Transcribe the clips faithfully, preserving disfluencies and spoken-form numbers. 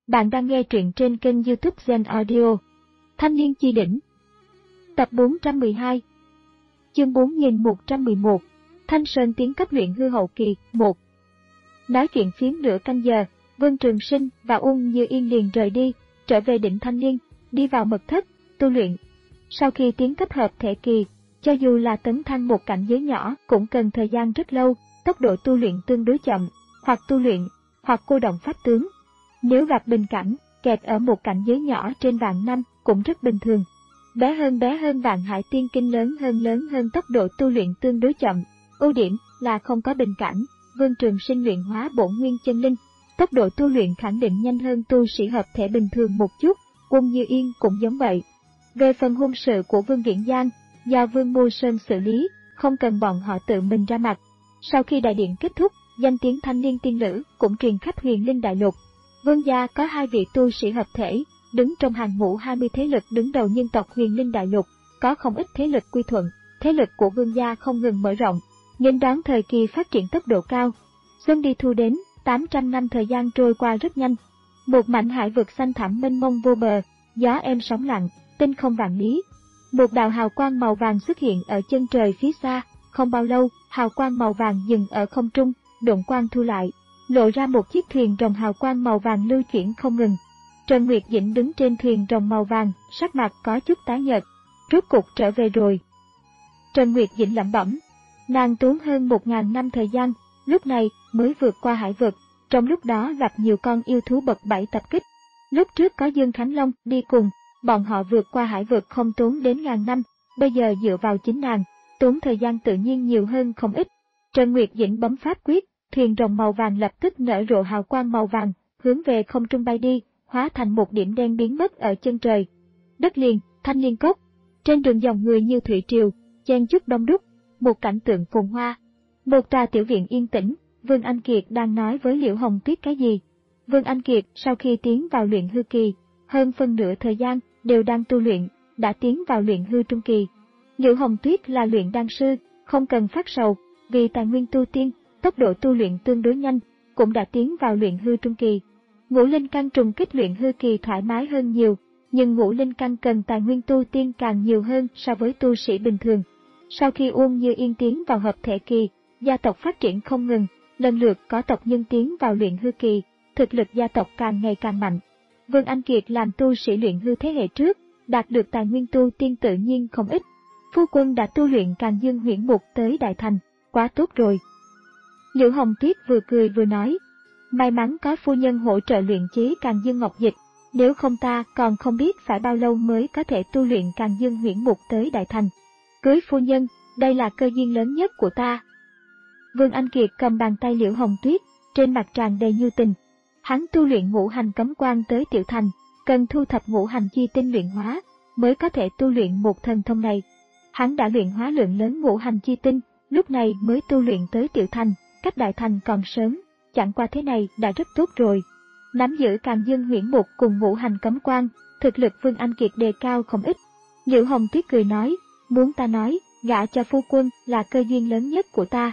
Bạn đang nghe truyện trên kênh YouTube Zen Audio. Thanh niên chi đỉnh. Tập bốn trăm mười hai. Chương bốn nghìn một trăm mười một. Thanh Sơn tiến cấp luyện hư hậu kỳ. một. Nói chuyện phiếm nửa canh giờ, Vương Trường Sinh và Uông Như Yên liền rời đi, trở về đỉnh Thanh Niên, đi vào mật thất, tu luyện. Sau khi tiến cấp hợp thể kỳ, cho dù là tấn thăng một cảnh giới nhỏ cũng cần thời gian rất lâu, tốc độ tu luyện tương đối chậm, hoặc tu luyện, hoặc cô động pháp tướng. Nếu gặp bình cảnh, kẹt ở một cảnh giới nhỏ trên vạn năm cũng rất bình thường. Bé hơn bé hơn vạn hải tiên kinh, lớn hơn lớn hơn, tốc độ tu luyện tương đối chậm. Ưu điểm là không có bình cảnh. Vương Trường Sinh luyện hóa bổn nguyên chân linh, tốc độ tu luyện khẳng định nhanh hơn tu sĩ hợp thể bình thường một chút. Uông Như Yên cũng giống vậy. Về phần hôn sự của Vương Viễn Giang, do Vương Mưu Sơn xử lý, không cần bọn họ tự mình ra mặt. Sau khi đại điện kết thúc, danh tiếng thanh niên tiên nữ cũng truyền khắp Huyền Linh Đại Lục. Vương gia có hai vị tu sĩ hợp thể, đứng trong hàng ngũ hai mươi thế lực đứng đầu nhân tộc Huyền Linh Đại Lục, có không ít thế lực quy thuận. Thế lực của Vương gia không ngừng mở rộng, nghênh đón thời kỳ phát triển tốc độ cao. Xuân đi thu đến, tám trăm năm thời gian trôi qua rất nhanh. Một mảnh hải vực xanh thẳm mênh mông vô bờ, gió êm sóng lặng, tinh không vạn lý. Một đạo hào quang màu vàng xuất hiện ở chân trời phía xa, không bao lâu, hào quang màu vàng dừng ở không trung, độn quang thu lại, lộ ra một chiếc thuyền rồng hào quang màu vàng lưu chuyển không ngừng. Trần Nguyệt Dĩnh đứng trên thuyền rồng màu vàng, sắc mặt có chút tái nhợt. Rốt cục trở về rồi. Trần Nguyệt Dĩnh lẩm bẩm. Nàng tốn hơn một ngàn năm thời gian, lúc này mới vượt qua hải vực, trong lúc đó gặp nhiều con yêu thú bậc bảy tập kích. Lúc trước có Dương Khánh Long đi cùng, bọn họ vượt qua hải vực không tốn đến ngàn năm, bây giờ dựa vào chính nàng, tốn thời gian tự nhiên nhiều hơn không ít. Trần Nguyệt Dĩnh bấm pháp quyết, thuyền rồng màu vàng lập tức nở rộ hào quang màu vàng, hướng về không trung bay đi, hóa thành một điểm đen biến mất ở chân trời. Đất liền, Thanh Liên Cốc, trên đường dòng người như thủy triều, chen chúc đông đúc, một cảnh tượng phồn hoa. Một tòa tiểu viện yên tĩnh, Vương Anh Kiệt đang nói với Liễu Hồng Tuyết cái gì. Vương Anh Kiệt sau khi tiến vào luyện hư kỳ, hơn phân nửa thời gian đều đang tu luyện, đã tiến vào luyện hư trung kỳ. Liễu Hồng Tuyết là luyện đan sư, không cần phát sầu, vì tài nguyên tu tiên, tốc độ tu luyện tương đối nhanh, cũng đã tiến vào luyện hư trung kỳ. Ngũ linh căn trùng kích luyện hư kỳ thoải mái hơn nhiều, nhưng ngũ linh căn cần tài nguyên tu tiên càng nhiều hơn so với tu sĩ bình thường. Sau khi Uông Như Yên tiến vào hợp thể kỳ, gia tộc phát triển không ngừng, lần lượt có tộc nhân tiến vào luyện hư kỳ, thực lực gia tộc càng ngày càng mạnh. Vương Anh Kiệt làm tu sĩ luyện hư thế hệ trước, đạt được tài nguyên tu tiên tự nhiên không ít. Phu quân đã tu luyện Càn Dương Huyễn Mục tới đại thành, quá tốt rồi. Liễu Hồng Tuyết vừa cười vừa nói, may mắn có phu nhân hỗ trợ luyện chế Càn Dương Ngọc Dịch, nếu không ta còn không biết phải bao lâu mới có thể tu luyện Càn Dương Huyễn Mục tới đại thành. Cưới phu nhân, đây là cơ duyên lớn nhất của ta. Vương Anh Kiệt cầm bàn tay Liễu Hồng Tuyết, trên mặt tràn đầy nhu tình. Hắn tu luyện ngũ hành cấm quan tới tiểu thành, cần thu thập ngũ hành chi tinh luyện hóa, mới có thể tu luyện một thần thông này. Hắn đã luyện hóa lượng lớn ngũ hành chi tinh, lúc này mới tu luyện tới tiểu thành, cách đại thành còn sớm, chẳng qua thế này đã rất tốt rồi. Nắm giữ Càn Dương Huyễn Mục cùng ngũ hành cấm quan, thực lực Vương Anh Kiệt đề cao không ít. Liễu Hồng Tuyết cười nói, muốn ta nói, gả cho phu quân là cơ duyên lớn nhất của ta.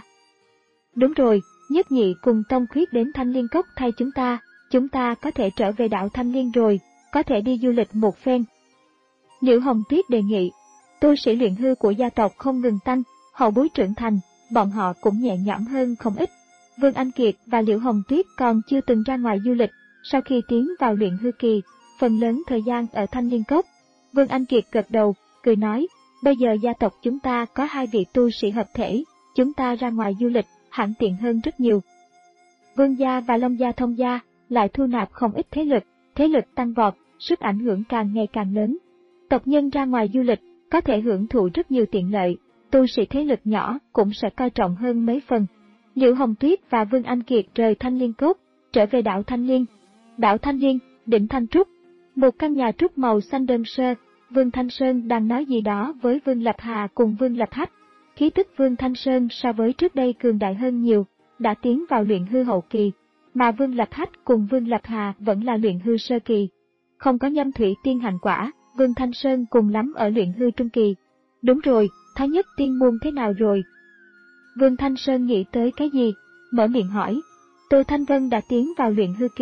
Đúng rồi, Nhất Nhị cùng Tông Khuyết đến Thanh Liên Cốc thay chúng ta, chúng ta có thể trở về đảo Thanh Liên rồi, có thể đi du lịch một phen. Liễu Hồng Tuyết đề nghị, tu sĩ luyện hư của gia tộc không ngừng tăng, hậu bối trưởng thành, bọn họ cũng nhẹ nhõm hơn không ít. Vương Anh Kiệt và Liễu Hồng Tuyết còn chưa từng ra ngoài du lịch, sau khi tiến vào luyện hư kỳ, phần lớn thời gian ở Thanh Liên Cốc. Vương Anh Kiệt gật đầu, cười nói, bây giờ gia tộc chúng ta có hai vị tu sĩ hợp thể, chúng ta ra ngoài du lịch, hẳn tiện hơn rất nhiều. Vương gia và Long gia Thông gia lại thu nạp không ít thế lực, thế lực tăng vọt, sức ảnh hưởng càng ngày càng lớn. Tộc nhân ra ngoài du lịch, có thể hưởng thụ rất nhiều tiện lợi, tu sĩ thế lực nhỏ cũng sẽ coi trọng hơn mấy phần. Liễu Hồng Tuyết và Vương Anh Kiệt rời Thanh Liên Cốc, trở về đảo Thanh Liên. Đảo Thanh Liên, đỉnh Thanh Trúc, một căn nhà trúc màu xanh đơn sơ. Vương Thanh Sơn đang nói gì đó với Vương Lập Hà cùng Vương Lập Hách. Khí tức Vương Thanh Sơn so với trước đây cường đại hơn nhiều, đã tiến vào luyện hư hậu kỳ, mà Vương Lập Hách cùng Vương Lập Hà vẫn là luyện hư sơ kỳ. Không có nhâm thủy tiên hành quả, Vương Thanh Sơn cùng lắm ở luyện hư trung kỳ. Đúng rồi, Thái Nhất tiên môn thế nào rồi? Vương Thanh Sơn nghĩ tới cái gì, mở miệng hỏi. Tô Thanh Vân đã tiến vào luyện hư kỳ,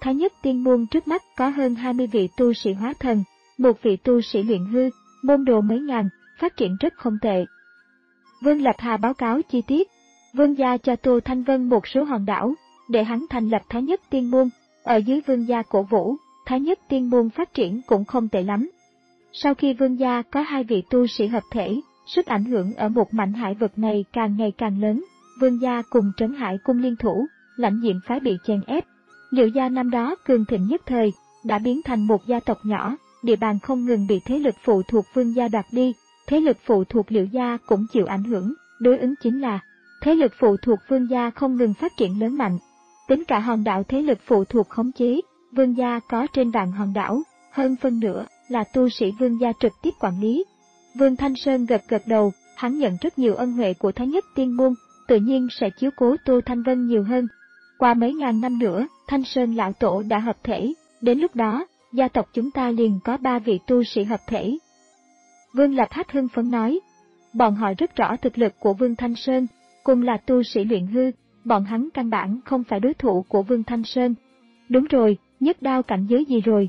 Thái Nhất Tiên Môn trước mắt có hơn hai mươi vị tu sĩ hóa thần, một vị tu sĩ luyện hư, môn đồ mấy ngàn, phát triển rất không tệ. Vương Lập Hà báo cáo chi tiết. Vương gia cho Tô Thanh Vân một số hòn đảo, để hắn thành lập Thái Nhất Tiên Môn. Ở dưới vương gia cổ vũ, Thái Nhất Tiên Môn phát triển cũng không tệ lắm. Sau khi vương gia có hai vị tu sĩ hợp thể, sức ảnh hưởng ở một mảnh hải vực này càng ngày càng lớn. Vương gia cùng Trấn Hải Cung liên thủ, lãnh diệm phái bị chèn ép. Liễu gia năm đó cường thịnh nhất thời, đã biến thành một gia tộc nhỏ, địa bàn không ngừng bị thế lực phụ thuộc vương gia đoạt đi. Thế lực phụ thuộc Liễu gia cũng chịu ảnh hưởng, đối ứng chính là thế lực phụ thuộc vương gia không ngừng phát triển lớn mạnh. Tính cả hòn đảo thế lực phụ thuộc khống chế, vương gia có trên vạn hòn đảo, hơn phân nửa là tu sĩ vương gia trực tiếp quản lý. Vương Thanh Sơn gật gật đầu, hắn nhận rất nhiều ân huệ của Thái Nhất Tiên Môn, tự nhiên sẽ chiếu cố Tô Thanh Vân nhiều hơn. Qua mấy ngàn năm nữa, Thanh Sơn lão tổ đã hợp thể, đến lúc đó, gia tộc chúng ta liền có ba vị tu sĩ hợp thể. Vương Lập Hách hưng phấn nói, bọn họ rất rõ thực lực của Vương Thanh Sơn, cùng là tu sĩ luyện hư, bọn hắn căn bản không phải đối thủ của Vương Thanh Sơn. Đúng rồi, Nhất Đao cảnh giới gì rồi?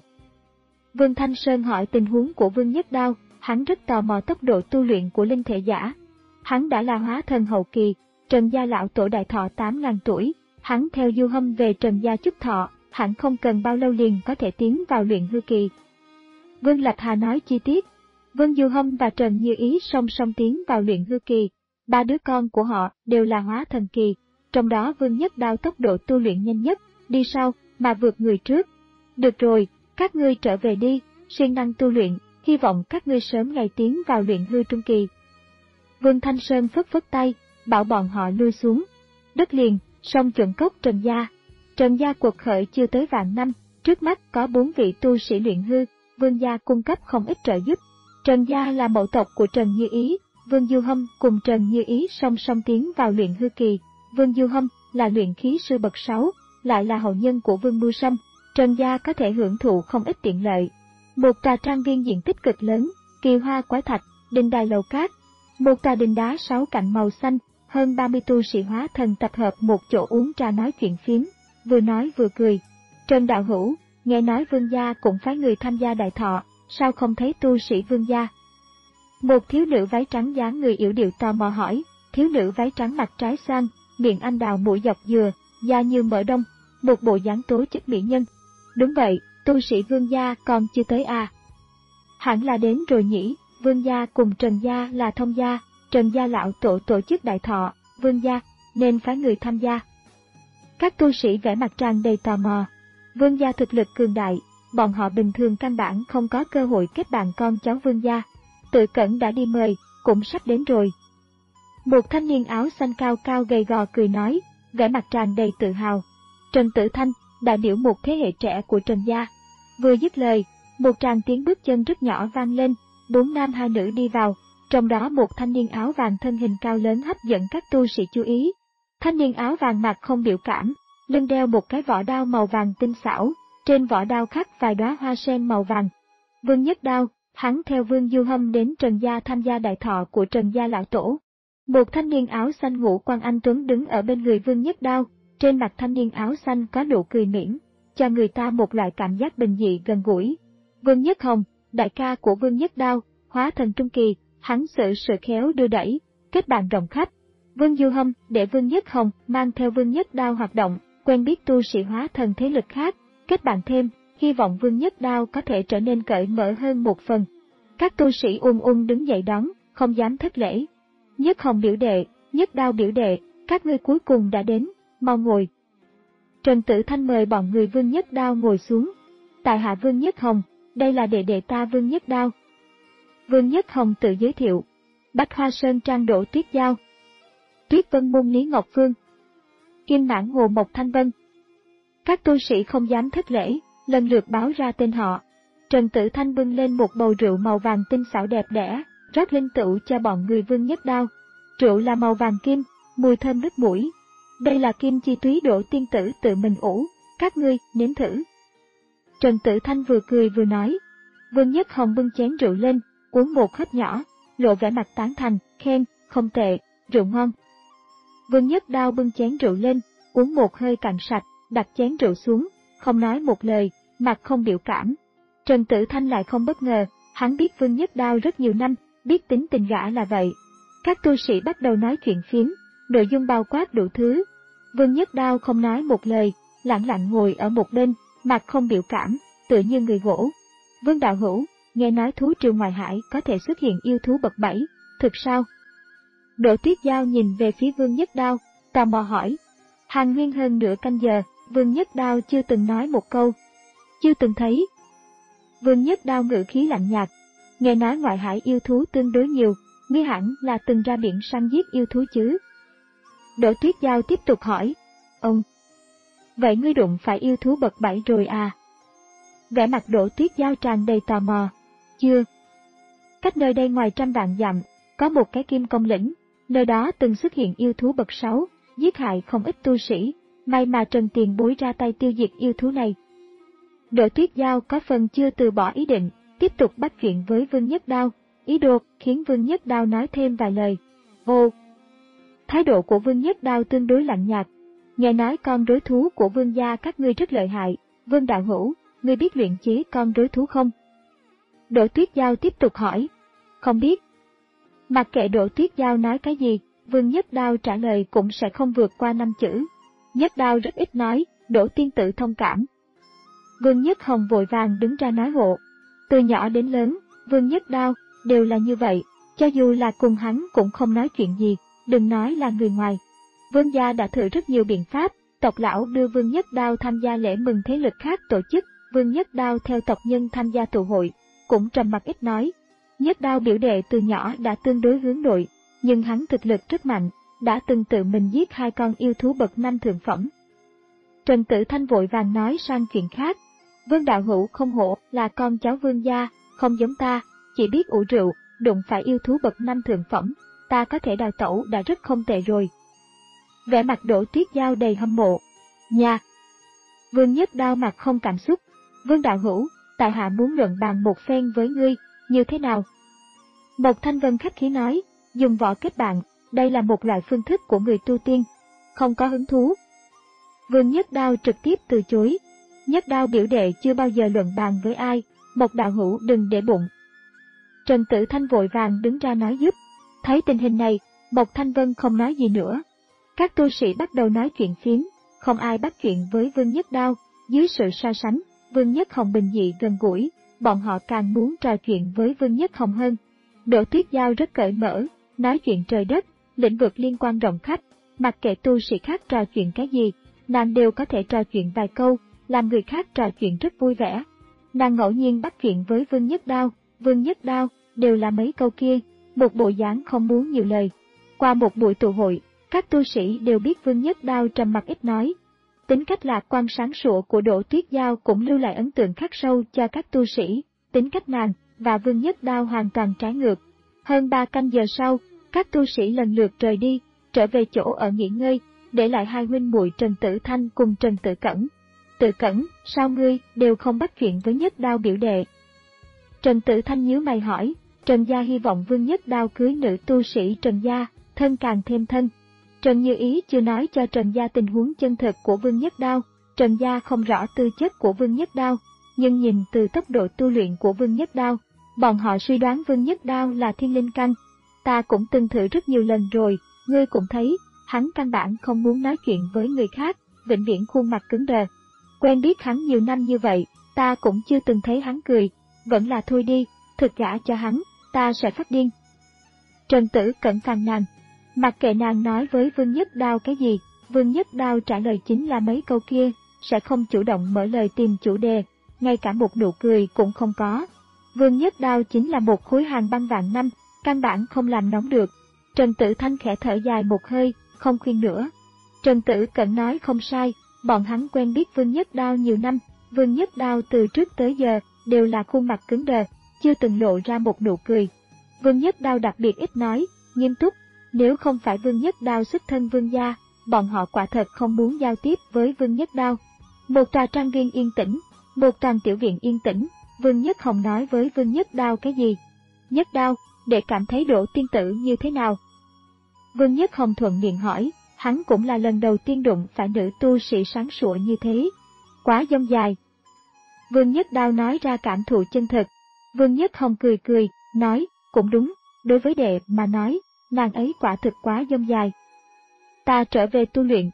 Vương Thanh Sơn hỏi tình huống của Vương Nhất Đao, hắn rất tò mò tốc độ tu luyện của linh thể giả. Hắn đã là hóa thần hậu kỳ, Trần gia lão tổ đại thọ tám nghìn tuổi, hắn theo Du Hâm về Trần gia chúc thọ, hẳn không cần bao lâu liền có thể tiến vào luyện hư kỳ. Vương Lập Hà nói chi tiết. Vương Du Hâm và Trần Như Ý song song tiến vào luyện hư kỳ, ba đứa con của họ đều là hóa thần kỳ, trong đó Vương Nhất Đao tốc độ tu luyện nhanh nhất, đi sau mà vượt người trước. Được rồi, các ngươi trở về đi, siêng năng tu luyện, hy vọng các ngươi sớm ngày tiến vào luyện hư trung kỳ. Vương Thanh Sơn phất phất tay, bảo bọn họ lui xuống. Đất liền, sông chuẩn cốc Trần gia. Trần gia cuộc khởi chưa tới vạn năm, trước mắt có bốn vị tu sĩ luyện hư, Vương gia cung cấp không ít trợ giúp. Trần gia là mẫu tộc của Trần Như Ý, Vương Du Hâm cùng Trần Như Ý song song tiến vào luyện hư kỳ. Vương Du Hâm là luyện khí sư bậc sáu, lại là hậu nhân của Vương Mưu Sâm. Trần gia có thể hưởng thụ không ít tiện lợi. Một tòa trang viên diện tích cực lớn, kỳ hoa quái thạch, đình đài lầu cát. Một tòa đình đá sáu cạnh màu xanh, hơn ba mươi tu sĩ hóa thần tập hợp một chỗ uống trà nói chuyện phiếm, vừa nói vừa cười. Trần đạo hữu, nghe nói Vương gia cũng phái người tham gia đại thọ, sao không thấy tu sĩ Vương gia? Một thiếu nữ váy trắng dáng người yểu điệu tò mò hỏi. Thiếu nữ váy trắng mặt trái xoan, miệng anh đào mũi dọc dừa, da như mỡ đông, một bộ dáng tố chất mỹ nhân. Đúng vậy, tu sĩ Vương gia còn chưa tới à? Hẳn là đến rồi nhỉ. Vương gia cùng Trần gia là thông gia, Trần gia lão tổ tổ chức đại thọ, Vương gia nên phái người tham gia. Các tu sĩ vẻ mặt tràn đầy tò mò. Vương gia thực lực cường đại, bọn họ bình thường căn bản không có cơ hội kết bạn con cháu Vương gia. Tự Cẩn đã đi mời, cũng sắp đến rồi. Một thanh niên áo xanh cao cao gầy gò cười nói, vẻ mặt tràn đầy tự hào. Trần Tử Thanh, đại biểu một thế hệ trẻ của Trần gia. Vừa dứt lời, một tràng tiếng bước chân rất nhỏ vang lên, bốn nam hai nữ đi vào, trong đó một thanh niên áo vàng thân hình cao lớn hấp dẫn các tu sĩ chú ý. Thanh niên áo vàng mặt không biểu cảm, lưng đeo một cái vỏ đao màu vàng tinh xảo, trên vỏ đao khắc vài đóa hoa sen màu vàng. Vương Nhất Đao, hắn theo Vương Du Hâm đến Trần gia tham gia đại thọ của Trần gia lão tổ. Một thanh niên áo xanh ngũ quan anh tuấn đứng ở bên người Vương Nhất Đao, trên mặt thanh niên áo xanh có nụ cười mỉm, cho người ta một loại cảm giác bình dị gần gũi. Vương Nhất Hồng, đại ca của Vương Nhất Đao, hóa thần trung kỳ, hắn xử sự khéo đưa đẩy, kết bạn rộng khắp. Vương Du Hâm để Vương Nhất Hồng mang theo Vương Nhất Đao hoạt động, quen biết tu sĩ hóa thần thế lực khác, kết bạn thêm, hy vọng Vương Nhất Đao có thể trở nên cởi mở hơn một phần. Các tu sĩ ung ung đứng dậy đón, không dám thất lễ. Nhất Hồng biểu đệ, Nhất Đao biểu đệ, các ngươi cuối cùng đã đến, mau ngồi. Trần Tử Thanh mời bọn người Vương Nhất Đao ngồi xuống. Tại hạ Vương Nhất Hồng, đây là đệ đệ ta Vương Nhất Đao. Vương Nhất Hồng tự giới thiệu. Bách Hoa Sơn Trang Đỗ Tuyết Giao, Tuyết Vân Môn Lý Ngọc Phương, Kim Mãn Hồ Mộc Thanh Vân. Các tu sĩ không dám thất lễ, lần lượt báo ra tên họ. Trần Tử Thanh bưng lên một bầu rượu màu vàng tinh xảo đẹp đẽ, rót linh tửu cho bọn người Vương Nhất Đao. Rượu là màu vàng kim, mùi thơm nức mũi. Đây là kim chi túy Đỗ tiên tử tự mình ủ, các ngươi nếm thử. Trần Tử Thanh vừa cười vừa nói. Vương Nhất Hồng bưng chén rượu lên, uống một hớp nhỏ, lộ vẻ mặt tán thành, khen, không tệ, rượu ngon. Vương Nhất Đao bưng chén rượu lên, uống một hơi cạn sạch, đặt chén rượu xuống, không nói một lời, mặt không biểu cảm. Trần Tử Thanh lại không bất ngờ, hắn biết Vương Nhất Đao rất nhiều năm, biết tính tình gã là vậy. Các tu sĩ bắt đầu nói chuyện phiếm, nội dung bao quát đủ thứ. Vương Nhất Đao không nói một lời, lặng lặng ngồi ở một bên, mặt không biểu cảm, tựa như người gỗ. Vương đạo hữu, nghe nói thú triều ngoài hải có thể xuất hiện yêu thú bậc bảy, thực sao? Đỗ Tuyết Giao nhìn về phía Vương Nhất Đao, tò mò hỏi. Hàn huyên hơn nửa canh giờ, Vương Nhất Đao chưa từng nói một câu. Chưa từng thấy. Vương Nhất Đao ngữ khí lạnh nhạt. Nghe nói ngoại hải yêu thú tương đối nhiều, ngươi hẳn là từng ra biển săn giết yêu thú chứ? Đỗ Tuyết Giao tiếp tục hỏi. Ông. Vậy ngươi đụng phải yêu thú bậc bảy rồi à? Vẻ mặt Đỗ Tuyết Giao tràn đầy tò mò. Chưa. Cách nơi đây ngoài trăm vạn dặm, có một cái kim công lĩnh, nơi đó từng xuất hiện yêu thú bậc sáu, giết hại không ít tu sĩ, may mà Trần Tiền Bối ra tay tiêu diệt yêu thú này. Đỗ Tuyết Giao có phần chưa từ bỏ ý định, tiếp tục bắt chuyện với Vương Nhất Đao, ý đồ khiến Vương Nhất Đao nói thêm vài lời. Ô! Thái độ của Vương Nhất Đao tương đối lạnh nhạt. Nghe nói con rối thú của Vương gia các ngươi rất lợi hại, Vương đạo hữu, ngươi biết luyện chế con rối thú không? Đỗ Tuyết Giao tiếp tục hỏi. Không biết. Mặc kệ Đỗ Tuyết Giao nói cái gì, Vương Nhất Đao trả lời cũng sẽ không vượt qua năm chữ. Nhất Đao rất ít nói, Đỗ tiên tử thông cảm. Vương Nhất Hồng vội vàng đứng ra nói hộ. Từ nhỏ đến lớn, Vương Nhất Đao đều là như vậy, cho dù là cùng hắn cũng không nói chuyện gì, đừng nói là người ngoài. Vương gia đã thử rất nhiều biện pháp, tộc lão đưa Vương Nhất Đao tham gia lễ mừng thế lực khác tổ chức, Vương Nhất Đao theo tộc nhân tham gia tụ hội, cũng trầm mặc ít nói. Nhất Đao biểu đệ từ nhỏ đã tương đối hướng nội, nhưng hắn thực lực rất mạnh, đã từng tự mình giết hai con yêu thú bậc năm thượng phẩm. Trần Tử Thanh vội vàng nói sang chuyện khác. Vương đạo hữu không hổ là con cháu Vương gia, không giống ta, chỉ biết ủ rượu, đụng phải yêu thú bậc năm thượng phẩm, ta có thể đào tẩu đã rất không tệ rồi. Vẻ mặt Đỗ Tuyết Giao đầy hâm mộ. Nha! Vương Nhất Đao mặt không cảm xúc. Vương đạo hữu, tại hạ muốn luận bàn một phen với ngươi, như thế nào? Mộc Thanh Vân khách khí nói, dùng võ kết bạn, đây là một loại phương thức của người tu tiên, không có hứng thú. Vương Nhất Đao trực tiếp từ chối. Nhất Đao biểu đệ chưa bao giờ luận bàn với ai, Mộc đạo hữu đừng để bụng. Trần Tử Thanh vội vàng đứng ra nói giúp. Thấy tình hình này, Mộc Thanh Vân không nói gì nữa. Các tu sĩ bắt đầu nói chuyện phiếm, không ai bắt chuyện với Vương Nhất Đao, dưới sự so sánh, Vương Nhất Hồng bình dị gần gũi, bọn họ càng muốn trò chuyện với Vương Nhất Hồng hơn. Đỗ Tuyết Giao rất cởi mở, nói chuyện trời đất, lĩnh vực liên quan rộng khắp, mặc kệ tu sĩ khác trò chuyện cái gì, nàng đều có thể trò chuyện vài câu, làm người khác trò chuyện rất vui vẻ. Nàng ngẫu nhiên bắt chuyện với Vương Nhất Đao, Vương Nhất Đao, đều là mấy câu kia, một bộ dáng không muốn nhiều lời. Qua một buổi tụ hội, các tu sĩ đều biết Vương Nhất Đao trầm mặc ít nói. Tính cách lạc quan sáng sủa của Đỗ Tuyết Giao cũng lưu lại ấn tượng khắc sâu cho các tu sĩ, tính cách nàng và Vương Nhất Đao hoàn toàn trái ngược. Hơn ba canh giờ sau, các tu sĩ lần lượt rời đi, trở về chỗ ở nghỉ ngơi, để lại hai huynh muội Trần Tử Thanh cùng Trần Tử Cẩn. Tử Cẩn, sao ngươi đều không bắt chuyện với Nhất Đao biểu đệ? Trần Tử Thanh nhíu mày hỏi. Trần gia hy vọng Vương Nhất Đao cưới nữ tu sĩ Trần gia, thân càng thêm thân. Trần Như Ý chưa nói cho Trần gia tình huống chân thực của Vương Nhất Đao, Trần gia không rõ tư chất của Vương Nhất Đao, nhưng nhìn từ tốc độ tu luyện của Vương Nhất Đao, bọn họ suy đoán Vương Nhất Đao là thiên linh căn. Ta cũng từng thử rất nhiều lần rồi, ngươi cũng thấy, hắn căn bản không muốn nói chuyện với người khác, vĩnh viễn khuôn mặt cứng đờ. Quen biết hắn nhiều năm như vậy, ta cũng chưa từng thấy hắn cười, vẫn là thôi đi, thực gả cho hắn, ta sẽ phát điên. Trần Tử Cẩn phàn nàn, mặc kệ nàng nói với Vương Nhất Đao cái gì, Vương Nhất Đao trả lời chính là mấy câu kia, sẽ không chủ động mở lời tìm chủ đề, ngay cả một nụ cười cũng không có. Vương Nhất Đao chính là một khối hàn băng vạn năm, căn bản không làm nóng được. Trần Tử Thanh khẽ thở dài một hơi, không khuyên nữa. Trần Tử Cẩn nói không sai, bọn hắn quen biết Vương Nhất Đao nhiều năm, Vương Nhất Đao từ trước tới giờ đều là khuôn mặt cứng đờ, chưa từng lộ ra một nụ cười. Vương Nhất Đao đặc biệt ít nói, nghiêm túc, nếu không phải Vương Nhất Đao xuất thân Vương gia, bọn họ quả thật không muốn giao tiếp với Vương Nhất Đao. Một tòa trang viên yên tĩnh, một tràng tiểu viện yên tĩnh, Vương Nhất Hồng nói với Vương Nhất Đao cái gì? Nhất Đao, để cảm thấy Đỗ tiên tử như thế nào? Vương Nhất Hồng thuận miệng hỏi, hắn cũng là lần đầu tiên đụng phải nữ tu sĩ sáng sủa như thế. quá dông dài. Vương Nhất Đao nói ra cảm thụ chân thực. Vương Nhất Hồng cười cười, nói, cũng đúng, đối với đệ mà nói, nàng ấy quả thực quá dông dài. Ta trở về tu luyện.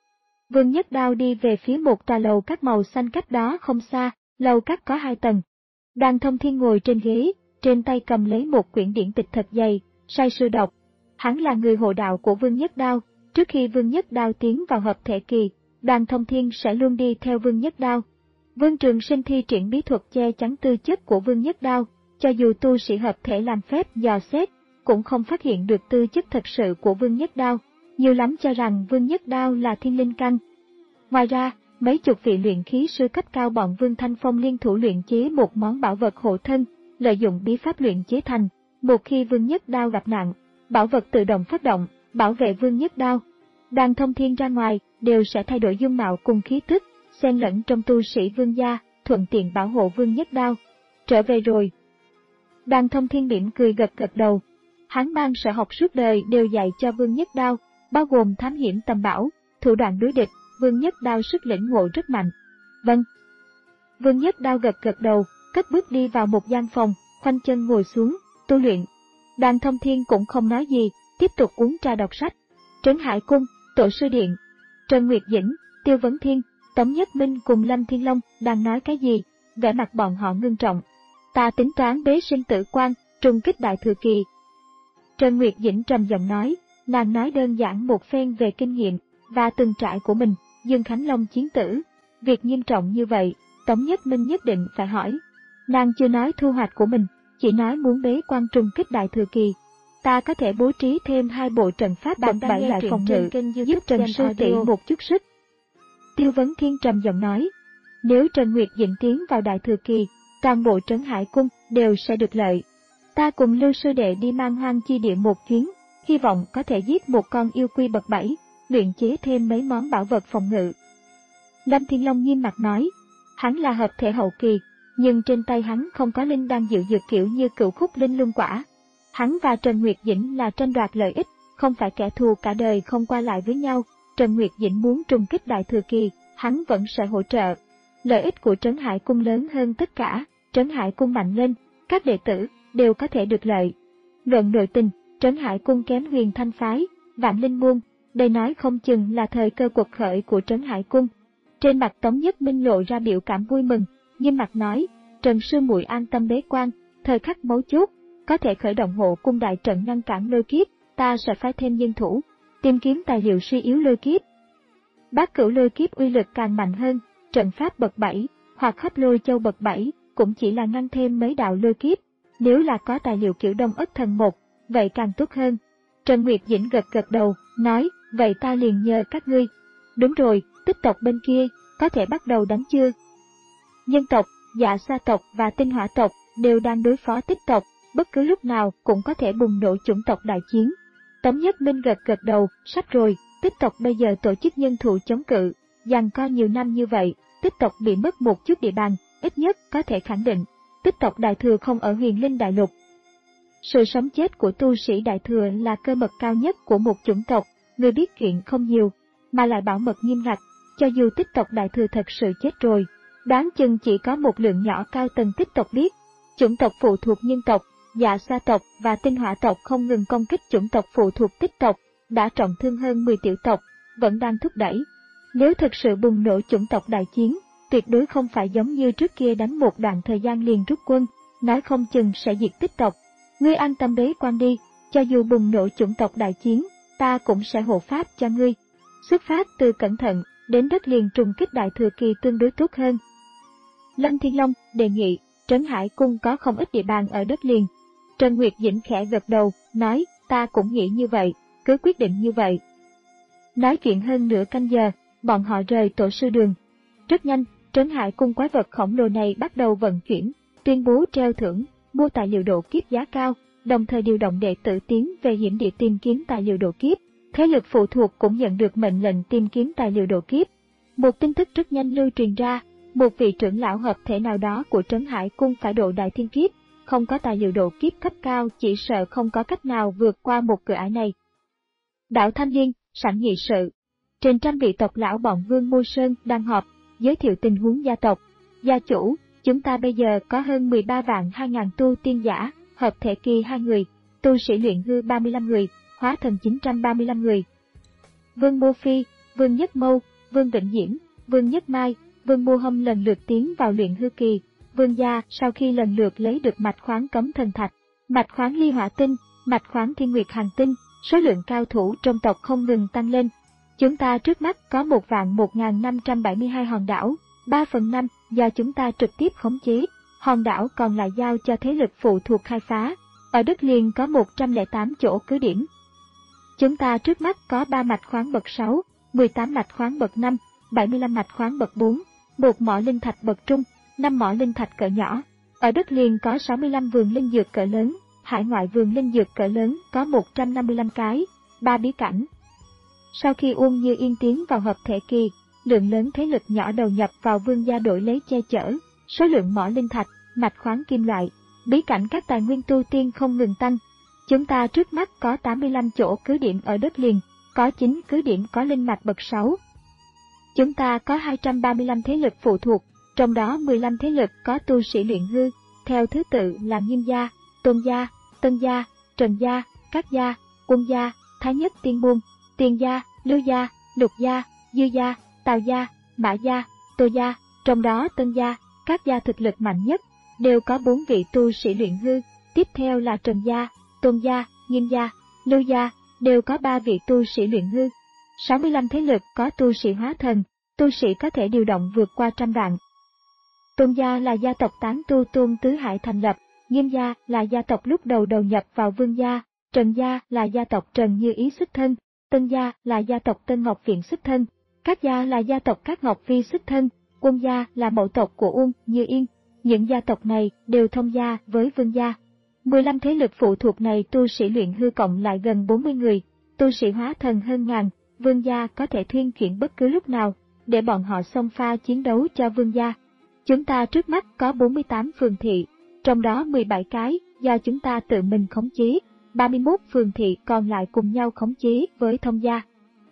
Vương Nhất Đao đi về phía một tòa lầu các màu xanh cách đó không xa, lầu các có hai tầng. Đoàn Thông Thiên ngồi trên ghế, trên tay cầm lấy một quyển điển tịch thật dày, say sưa đọc. Hắn là người hộ đạo của Vương Nhất Đao, trước khi Vương Nhất Đao tiến vào hợp thể kỳ, Đoàn Thông Thiên sẽ luôn đi theo Vương Nhất Đao. Vương Trường Sinh thi triển bí thuật che chắn tư chất của Vương Nhất Đao, cho dù tu sĩ hợp thể làm phép dò xét, cũng không phát hiện được tư chất thật sự của Vương Nhất Đao, nhiều lắm cho rằng Vương Nhất Đao là thiên linh căn. Ngoài ra, mấy chục vị luyện khí sư cấp cao bọn Vương Thanh Phong liên thủ luyện chế một món bảo vật hộ thân, lợi dụng bí pháp luyện chế thành, một khi Vương Nhất Đao gặp nạn, bảo vật tự động phát động, bảo vệ Vương Nhất Đao. Đoàn Thông Thiên ra ngoài, đều sẽ thay đổi dung mạo cùng khí tức, xen lẫn trong tu sĩ Vương gia, thuận tiện bảo hộ Vương Nhất Đao. Trở về rồi. Đoàn Thông Thiên mỉm cười gật gật đầu. Hắn mang sở học suốt đời đều dạy cho Vương Nhất Đao, bao gồm thám hiểm tầm bảo, thủ đoạn đối địch. Vương Nhất Đao sức lĩnh ngộ rất mạnh. Vâng. Vương Nhất Đao gật gật đầu, cất bước đi vào một gian phòng, khoanh chân ngồi xuống, tu luyện. Đoàn Thông Thiên cũng không nói gì, tiếp tục uống trà đọc sách. Trấn Hải Cung, Tổ sư điện, Trần Nguyệt Dĩnh, Tiêu Vấn Thiên, Tống Nhất Minh cùng Lâm Thiên Long đang nói cái gì, vẻ mặt bọn họ ngưng trọng. Ta tính toán bế sinh tử quan, trùng kích đại thừa kỳ. Trần Nguyệt Dĩnh trầm giọng nói, nàng nói đơn giản một phen về kinh nghiệm và từng trải của mình. Dương Khánh Long chiến tử, việc nghiêm trọng như vậy, Tống Nhất Minh nhất định phải hỏi. Nàng chưa nói thu hoạch của mình, chỉ nói muốn bế quan trùng kích đại thừa kỳ. Ta có thể bố trí thêm hai bộ trận pháp bậc bảy lại phòng ngự, giúp Trần sư tỷ một chút sức. Tiêu Vấn Thiên trầm giọng nói, nếu Trần Nguyệt Dĩnh tiến vào đại thừa kỳ, toàn bộ Trấn Hải Cung đều sẽ được lợi. Ta cùng Lưu sư đệ đi mang hoang chi địa một chuyến, hy vọng có thể giết một con yêu quy bậc bảy. Luyện chế thêm mấy món bảo vật phòng ngự. Lâm Thiên Long nghiêm mặt nói, hắn là hợp thể hậu kỳ, nhưng trên tay hắn không có linh đan dự dược kiểu như cửu khúc linh luân quả. Hắn và Trần Nguyệt Dĩnh là tranh đoạt lợi ích, không phải kẻ thù cả đời không qua lại với nhau. Trần Nguyệt Dĩnh muốn trùng kích đại thừa kỳ, hắn vẫn sẽ hỗ trợ. Lợi ích của Trấn Hải Cung lớn hơn tất cả, Trấn Hải Cung mạnh lên, các đệ tử đều có thể được lợi. Luận nội tình, Trấn Hải Cung kém Huyền Thanh phái, Vạn Linh môn. Đây nói không chừng là thời cơ quật khởi của Trấn Hải Cung. Trên mặt Tống Nhất Minh lộ ra biểu cảm vui mừng, nghiêm mặt nói, Trần sư muội an tâm bế quan, thời khắc mấu chốt, có thể khởi động hộ cung đại trận ngăn cản lôi kiếp, ta sẽ phái thêm nhân thủ, tìm kiếm tài liệu suy yếu lôi kiếp. Bát cửu lôi kiếp uy lực càng mạnh hơn, trận pháp bậc bảy, hoặc khắp lôi châu bậc bảy, cũng chỉ là ngăn thêm mấy đạo lôi kiếp, nếu là có tài liệu kiểu Đông Ất Thần một, vậy càng tốt hơn. Trần Nguyệt Dĩnh gật gật đầu, nói, vậy ta liền nhờ các ngươi. Đúng rồi, Tích tộc bên kia, có thể bắt đầu đánh chưa? Nhân tộc, Dạ Sa tộc và Tinh Hỏa tộc đều đang đối phó Tích tộc, bất cứ lúc nào cũng có thể bùng nổ chủng tộc đại chiến. Tống Nhất Minh gật gật đầu, sắp rồi, Tích tộc bây giờ tổ chức nhân thủ chống cự, giằng co nhiều năm như vậy, Tích tộc bị mất một chút địa bàn, ít nhất có thể khẳng định, Tích tộc đại thừa không ở Huyền Linh Đại Lục. Sự sống chết của tu sĩ đại thừa là cơ mật cao nhất của một chủng tộc, người biết chuyện không nhiều, mà lại bảo mật nghiêm ngặt, cho dù Tích tộc đại thừa thật sự chết rồi, đoán chừng chỉ có một lượng nhỏ cao tầng Tích tộc biết. Chủng tộc phụ thuộc nhân tộc, Dạ Sa tộc và Tinh Hỏa tộc không ngừng công kích chủng tộc phụ thuộc Tích tộc, đã trọng thương hơn mười tiểu tộc, vẫn đang thúc đẩy. Nếu thực sự bùng nổ chủng tộc đại chiến, tuyệt đối không phải giống như trước kia đánh một đoạn thời gian liền rút quân, nói không chừng sẽ diệt Tích tộc. Ngươi an tâm bế quan đi, cho dù bùng nổ chủng tộc đại chiến, ta cũng sẽ hộ pháp cho ngươi. Xuất phát từ cẩn thận, đến đất liền trùng kích đại thừa kỳ tương đối tốt hơn. Lâm Thiên Long đề nghị, Trấn Hải Cung có không ít địa bàn ở đất liền. Trần Nguyệt Dĩnh khẽ gật đầu, nói, ta cũng nghĩ như vậy, cứ quyết định như vậy. Nói chuyện hơn nửa canh giờ, bọn họ rời tổ sư đường. Rất nhanh, Trấn Hải Cung quái vật khổng lồ này bắt đầu vận chuyển, tuyên bố treo thưởng, mua tài liệu độ kiếp giá cao, đồng thời điều động đệ tử tiến về hiểm địa tìm kiếm tài liệu độ kiếp. Thế lực phụ thuộc cũng nhận được mệnh lệnh tìm kiếm tài liệu độ kiếp. Một tin tức rất nhanh lưu truyền ra, một vị trưởng lão hợp thể nào đó của Trấn Hải Cung phải độ đại thiên kiếp, không có tài liệu độ kiếp cấp cao chỉ sợ không có cách nào vượt qua một cửa ải này. Đảo Thanh Liên, sảnh nghị sự. Trên trăm vị tộc lão bọn Vương Môi Sơn đang họp, giới thiệu tình huống gia tộc. Gia chủ, chúng ta bây giờ có hơn mười ba vạn hai ngàn tu tiên giả, hợp thể kỳ hai người, tu sĩ luyện hư ba mươi lăm người, hóa thần chín trăm ba mươi lăm người. Vương Mô Phi, Vương Nhất Mâu, Vương Vĩnh Diễm, Vương Nhất Mai, Vương Mô Hâm lần lượt tiến vào luyện hư kỳ. Vương gia sau khi lần lượt lấy được mạch khoáng cấm thần thạch, mạch khoáng ly hỏa tinh, mạch khoáng thiên nguyệt hàn tinh, số lượng cao thủ trong tộc không ngừng tăng lên. Chúng ta trước mắt có một vạn một nghìn năm trăm bảy mươi hai hòn đảo, ba phần năm do chúng ta trực tiếp khống chế, hòn đảo còn lại giao cho thế lực phụ thuộc khai phá. Ở đất liền có một trăm lẻ tám chỗ cứ điểm. Chúng ta trước mắt có ba mạch khoáng bậc sáu, mười tám mạch khoáng bậc năm, bảy mươi lăm mạch khoáng bậc bốn, một mỏ linh thạch bậc trung, năm mỏ linh thạch cỡ nhỏ. Ở đất liền có sáu mươi lăm vườn linh dược cỡ lớn, hải ngoại vườn linh dược cỡ lớn có một trăm năm mươi lăm cái, ba bí cảnh. Sau khi Uông Như Yên tiến vào hợp thể kỳ, lượng lớn thế lực nhỏ đầu nhập vào Vương gia đổi lấy che chở, số lượng mỏ linh thạch, mạch khoáng kim loại, bí cảnh các tài nguyên tu tiên không ngừng tăng. Chúng ta trước mắt có tám mươi lăm chỗ cứ điểm ở đất liền, có chín cứ điểm có linh mạch bậc sáu. Chúng ta có hai trăm ba mươi lăm thế lực phụ thuộc, trong đó mười lăm thế lực có tu sĩ luyện hư, theo thứ tự là Nghiêm gia, Tôn gia, Tân gia, Trần gia, Các gia, Quân gia, Thái Nhất Tiên môn, Tiền gia, Lưu gia, Lục gia, Dư gia, Tào gia, Mã gia, Tô gia, trong đó Tân gia, Các gia thực lực mạnh nhất, đều có bốn vị tu sĩ luyện hư, tiếp theo là Trần gia, Tôn gia, Nghiêm gia, Lưu gia, đều có ba vị tu sĩ luyện hư. sáu mươi lăm thế lực có tu sĩ hóa thần, tu sĩ có thể điều động vượt qua trăm vạn. Tôn gia là gia tộc tán tu Tôn Tứ Hải thành lập, Nghiêm gia là gia tộc lúc đầu đầu nhập vào Vương gia, Trần gia là gia tộc Trần Như Ý xuất thân, Tân gia là gia tộc Tân Ngọc Viện xuất thân, Các gia là gia tộc Các Ngọc Vi xuất thân, Quân gia là mẫu tộc của Uông Như Yên. Những gia tộc này đều thông gia với Vương gia. mười lăm thế lực phụ thuộc này tu sĩ luyện hư cộng lại gần bốn mươi người, tu sĩ hóa thần hơn ngàn, Vương gia có thể thuyên chuyển bất cứ lúc nào, để bọn họ xông pha chiến đấu cho Vương gia. Chúng ta trước mắt có bốn mươi tám phường thị, trong đó mười bảy cái do chúng ta tự mình khống chế, ba mươi mốt phường thị còn lại cùng nhau khống chế với thông gia.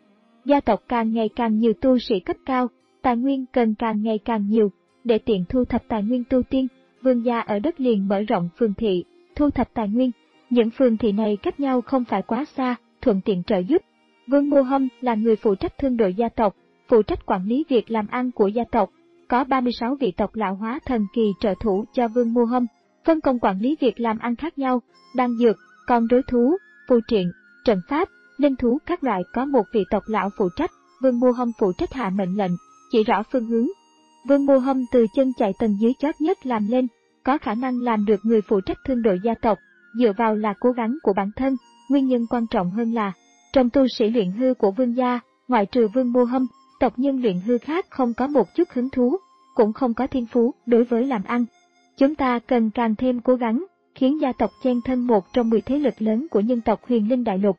Gia tộc càng ngày càng nhiều tu sĩ cấp cao, tài nguyên cần càng ngày càng nhiều, để tiện thu thập tài nguyên tu tiên, Vương gia ở đất liền mở rộng phường thị, thu thập tài nguyên. Những phường thị này cách nhau không phải quá xa, thuận tiện trợ giúp. Vương Mô Hâm là người phụ trách thương đội gia tộc, phụ trách quản lý việc làm ăn của gia tộc. Có ba mươi sáu vị tộc lão hóa thần kỳ trợ thủ cho Vương Mô Hâm, phân công quản lý việc làm ăn khác nhau, đan dược, con rối thú, phù triện, trận pháp, linh thú các loại có một vị tộc lão phụ trách, Vương Mô Hâm phụ trách hạ mệnh lệnh, chỉ rõ phương hướng. Vương Mô Hâm từ chân chạy tầng dưới chót nhất làm lên, có khả năng làm được người phụ trách thương đội gia tộc, dựa vào là cố gắng của bản thân, nguyên nhân quan trọng hơn là, trong tu sĩ luyện hư của Vương gia, ngoại trừ Vương Mô Hâm, tộc nhân luyện hư khác không có một chút hứng thú, cũng không có thiên phú đối với làm ăn. Chúng ta cần càng thêm cố gắng, khiến gia tộc chen thân một trong mười thế lực lớn của nhân tộc Huyền Linh Đại Lục.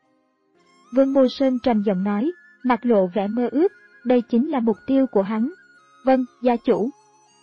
Vương Mô Sơn trầm giọng nói, mặt lộ vẻ mơ ước, đây chính là mục tiêu của hắn. Vâng, gia chủ.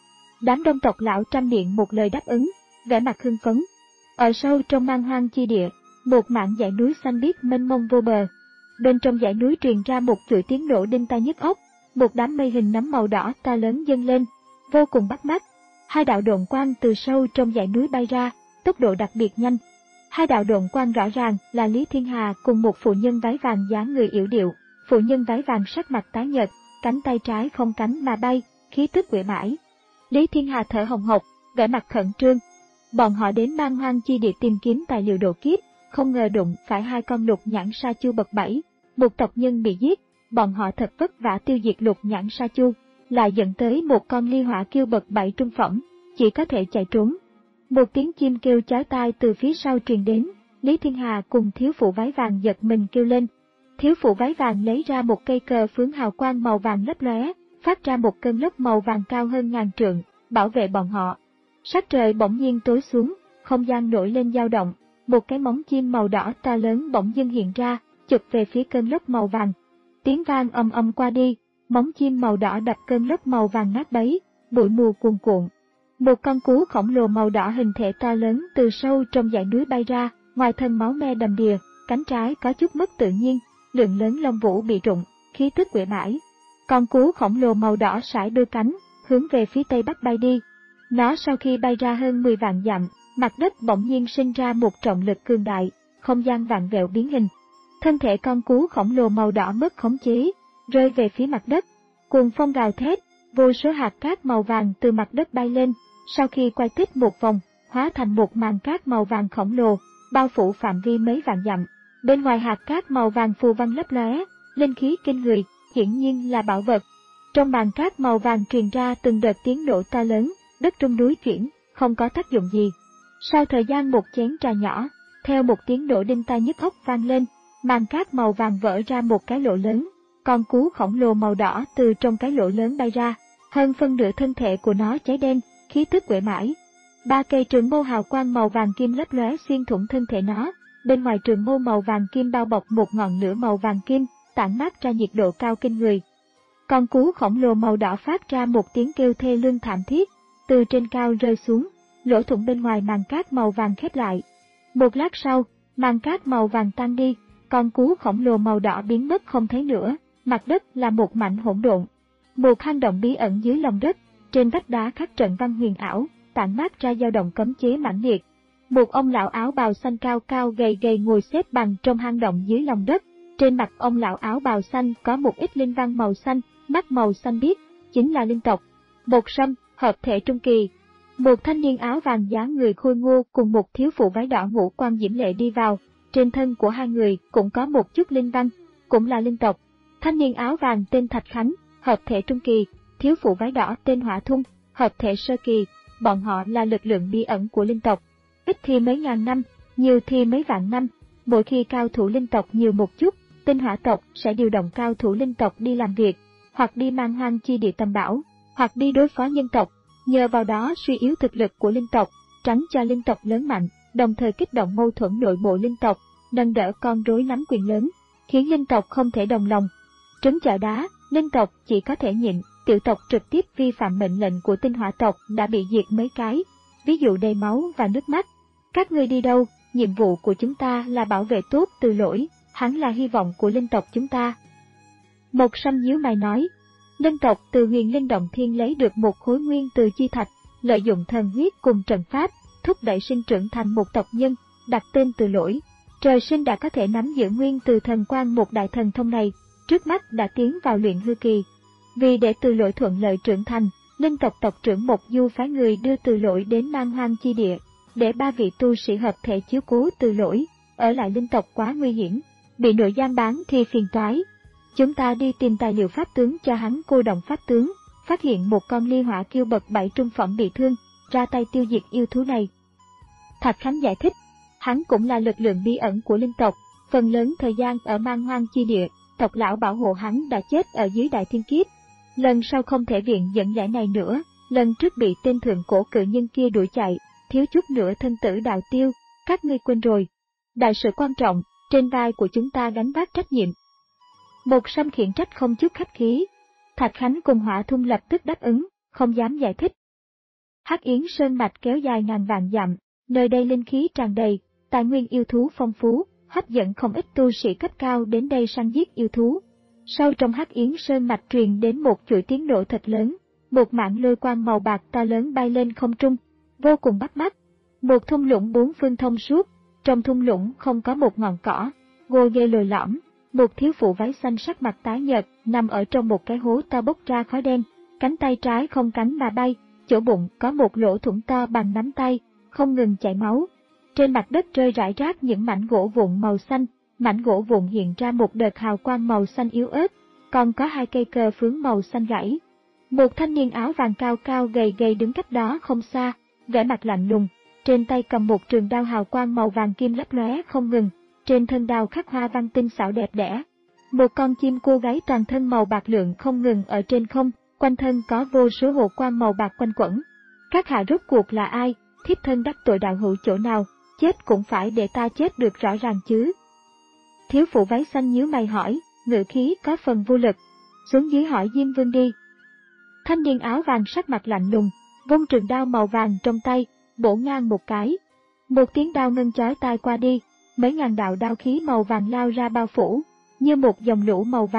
Đám đông tộc lão trăm miệng một lời đáp ứng, vẻ mặt hưng phấn. Ở sâu trong man hoang chi địa, một mảng dãy núi xanh biếc mênh mông vô bờ. Bên trong dãy núi truyền ra một chuỗi tiếng nổ đinh tai nhức óc, một đám mây hình nấm màu đỏ to lớn dâng lên, vô cùng bắt mắt. Hai đạo độn quang từ sâu trong dãy núi bay ra, tốc độ đặc biệt nhanh. Hai đạo độn quang rõ ràng là Lý Thiên Hà cùng một phụ nhân váy vàng dáng người yểu điệu. Phụ nhân váy vàng sắc mặt tái nhợt, cánh tay trái không cánh mà bay, khí tức uể oải. Lý Thiên Hà thở hồng hộc, vẻ mặt khẩn trương. Bọn họ đến man hoang chi địa tìm kiếm tài liệu độ kiếp, không ngờ đụng phải hai con lục nhãn sa chu bậc bảy. Một tộc nhân bị giết, bọn họ thật vất vả tiêu diệt lục nhãn sa chu, lại dẫn tới một con ly hỏa kiêu bậc bảy trung phẩm, chỉ có thể chạy trốn. Một tiếng chim kêu chói tai từ phía sau truyền đến, Lý Thiên Hà cùng thiếu phụ váy vàng giật mình kêu lên. Thiếu phụ váy vàng lấy ra một cây cờ phướng hào quang màu vàng lấp lóe, phát ra một cơn lốc màu vàng cao hơn ngàn trượng, bảo vệ bọn họ. Sắc trời bỗng nhiên tối xuống, không gian nổi lên dao động, một cái móng chim màu đỏ to lớn bỗng dưng hiện ra, chụp về phía cơn lốc màu vàng. Tiếng vang ầm ầm qua đi, móng chim màu đỏ đập cơn lốc màu vàng nát bấy, bụi mù cuồn cuộn. Một con cú khổng lồ màu đỏ hình thể to lớn từ sâu trong dãy núi bay ra, ngoài thân máu me đầm đìa, cánh trái có chút mất tự nhiên, lượng lớn lông vũ bị rụng, khí tức uể oải. Con cú khổng lồ màu đỏ sải đôi cánh, hướng về phía tây bắc bay đi. Nó sau khi bay ra hơn mười vạn dặm, mặt đất bỗng nhiên sinh ra một trọng lực cường đại, không gian vặn vẹo biến hình. Thân thể con cú khổng lồ màu đỏ mất khống chế, rơi về phía mặt đất. Cuồng phong gào thét, vô số hạt cát màu vàng từ mặt đất bay lên, sau khi quay tích một vòng, hóa thành một màn cát màu vàng khổng lồ, bao phủ phạm vi mấy vạn dặm. Bên ngoài hạt cát màu vàng phù văn lấp lóe, linh khí kinh người, hiển nhiên là bảo vật. Trong màn cát màu vàng truyền ra từng đợt tiếng nổ to lớn, đất rung núi chuyển, không có tác dụng gì. Sau thời gian một chén trà nhỏ, theo một tiếng nổ đinh tai nhức óc vang lên, màn cát màu vàng vỡ ra một cái lỗ lớn, con cú khổng lồ màu đỏ từ trong cái lỗ lớn bay ra, hơn phân nửa thân thể của nó cháy đen, khí tức uể mãi. Ba cây trường mâu hào quang màu vàng kim lấp lóe xuyên thủng thân thể nó, bên ngoài trường mâu màu vàng kim bao bọc một ngọn lửa màu vàng kim, tản mát ra nhiệt độ cao kinh người. Con cú khổng lồ màu đỏ phát ra một tiếng kêu thê lương thảm thiết, từ trên cao rơi xuống, lỗ thủng bên ngoài màn cát màu vàng khép lại. Một lát sau, màn cát màu vàng tan đi, con cú khổng lồ màu đỏ biến mất không thấy nữa, mặt đất là một mảnh hỗn độn. Một hang động bí ẩn dưới lòng đất, trên vách đá khắc trận văn huyền ảo, tản mát ra dao động cấm chế mãnh liệt. Một ông lão áo bào xanh cao cao gầy gầy ngồi xếp bằng trong hang động dưới lòng đất. Trên mặt ông lão áo bào xanh có một ít linh văn màu xanh, mắt màu xanh biếc, chính là linh tộc. Một sâm, hợp thể trung kỳ. Một thanh niên áo vàng dáng người khôi ngô cùng một thiếu phụ váy đỏ ngũ quan diễm lệ đi vào. Trên thân của hai người cũng có một chút linh văn, cũng là linh tộc. Thanh niên áo vàng tên Thạch Khánh, hợp thể trung kỳ, thiếu phụ váy đỏ tên Hỏa Thung, hợp thể sơ kỳ. Bọn họ là lực lượng bí ẩn của linh tộc. Ít thì mấy ngàn năm, nhiều thì mấy vạn năm. Mỗi khi cao thủ linh tộc nhiều một chút, tinh hỏa tộc sẽ điều động cao thủ linh tộc đi làm việc, hoặc đi mang hoang chi địa tầm bảo, hoặc đi đối phó nhân tộc, nhờ vào đó suy yếu thực lực của linh tộc, tránh cho linh tộc lớn mạnh, đồng thời kích động mâu thuẫn nội bộ linh tộc, nâng đỡ con rối nắm quyền lớn, khiến linh tộc không thể đồng lòng. Trứng chọi đá, linh tộc chỉ có thể nhịn, tiểu tộc trực tiếp vi phạm mệnh lệnh của tinh hỏa tộc đã bị diệt mấy cái, ví dụ đầy máu và nước mắt. Các ngươi đi đâu? Nhiệm vụ của chúng ta là bảo vệ tốt Từ Lỗi, hắn là hy vọng của linh tộc chúng ta. Một sâm nhíu mày nói, linh tộc từ Huyền Linh Động Thiên lấy được một khối nguyên từ chi thạch, lợi dụng thần huyết cùng trận pháp, thúc đẩy sinh trưởng thành một tộc nhân, đặt tên Từ Lỗi. Trời sinh đã có thể nắm giữ nguyên từ thần quang một đại thần thông này, trước mắt đã tiến vào luyện hư kỳ. Vì để Từ Lỗi thuận lợi trưởng thành, linh tộc tộc trưởng Mộc Du phái người đưa Từ Lỗi đến Man Hoang chi địa, để ba vị tu sĩ hợp thể chiếu cố Từ Lỗi. Ở lại linh tộc quá nguy hiểm, bị nội giam bán thì phiền toái. Chúng ta đi tìm tài liệu pháp tướng cho hắn cô động pháp tướng, phát hiện một con ly hỏa kiêu bậc bảy trung phẩm bị thương, ra tay tiêu diệt yêu thú này. Thạch Khánh giải thích, hắn cũng là lực lượng bí ẩn của linh tộc, phần lớn thời gian ở Man Hoang chi địa, tộc lão bảo hộ hắn đã chết ở dưới đại thiên kiếp. Lần sau không thể viện dẫn lẽ này nữa, lần trước bị tên thượng cổ cự nhân kia đuổi chạy, thiếu chút nữa thân tử đạo tiêu, các ngươi quên rồi. Đại sự quan trọng, trên vai của chúng ta gánh vác trách nhiệm. Một sâm khiển trách không chút khách khí. Thạch Khánh cùng Hỏa Thung lập tức đáp ứng, không dám giải thích. Hắc Yến Sơn mạch kéo dài ngàn vạn dặm, nơi đây linh khí tràn đầy, tài nguyên yêu thú phong phú, hấp dẫn không ít tu sĩ cấp cao đến đây săn giết yêu thú. Sau trong Hắc Yến Sơn mạch truyền đến một chuỗi tiếng nổ thật lớn, một mảng lôi quang màu bạc to lớn bay lên không trung, vô cùng bắt mắt. Một thung lũng bốn phương thông suốt, trong thung lũng không có một ngọn cỏ, gồ ghề lồi lõm. Một thiếu phụ váy xanh sắc mặt tái nhợt nằm ở trong một cái hố to bốc ra khói đen, cánh tay trái không cánh mà bay, chỗ bụng có một lỗ thủng to bằng nắm tay, không ngừng chảy máu. Trên mặt đất rơi rải rác những mảnh gỗ vụn màu xanh, mảnh gỗ vụn hiện ra một đợt hào quang màu xanh yếu ớt, còn có hai cây cờ phướng màu xanh gãy. Một thanh niên áo vàng cao cao gầy gầy đứng cách đó không xa, vẻ mặt lạnh lùng, trên tay cầm một trường đao hào quang màu vàng kim lấp lóe không ngừng. Trên thân đao khắc hoa văn tinh xảo đẹp đẽ. Một con chim cô gái toàn thân màu bạc lượng không ngừng ở trên không, quanh thân có vô số hồ quang màu bạc quanh quẩn. Các hạ rốt cuộc là ai, thiếp thân đắc tội đạo hữu chỗ nào, chết cũng phải để ta chết được rõ ràng chứ. Thiếu phụ váy xanh nhíu mày hỏi, ngữ khí có phần vô lực. Xuống dưới hỏi Diêm Vương đi. Thanh niên áo vàng sắc mặt lạnh lùng, vung trường đao màu vàng trong tay, bổ ngang một cái. Một tiếng đao ngân chói tai qua đi. Mấy ngàn đạo đao khí màu vàng lao ra bao phủ, như một dòng lũ màu vàng,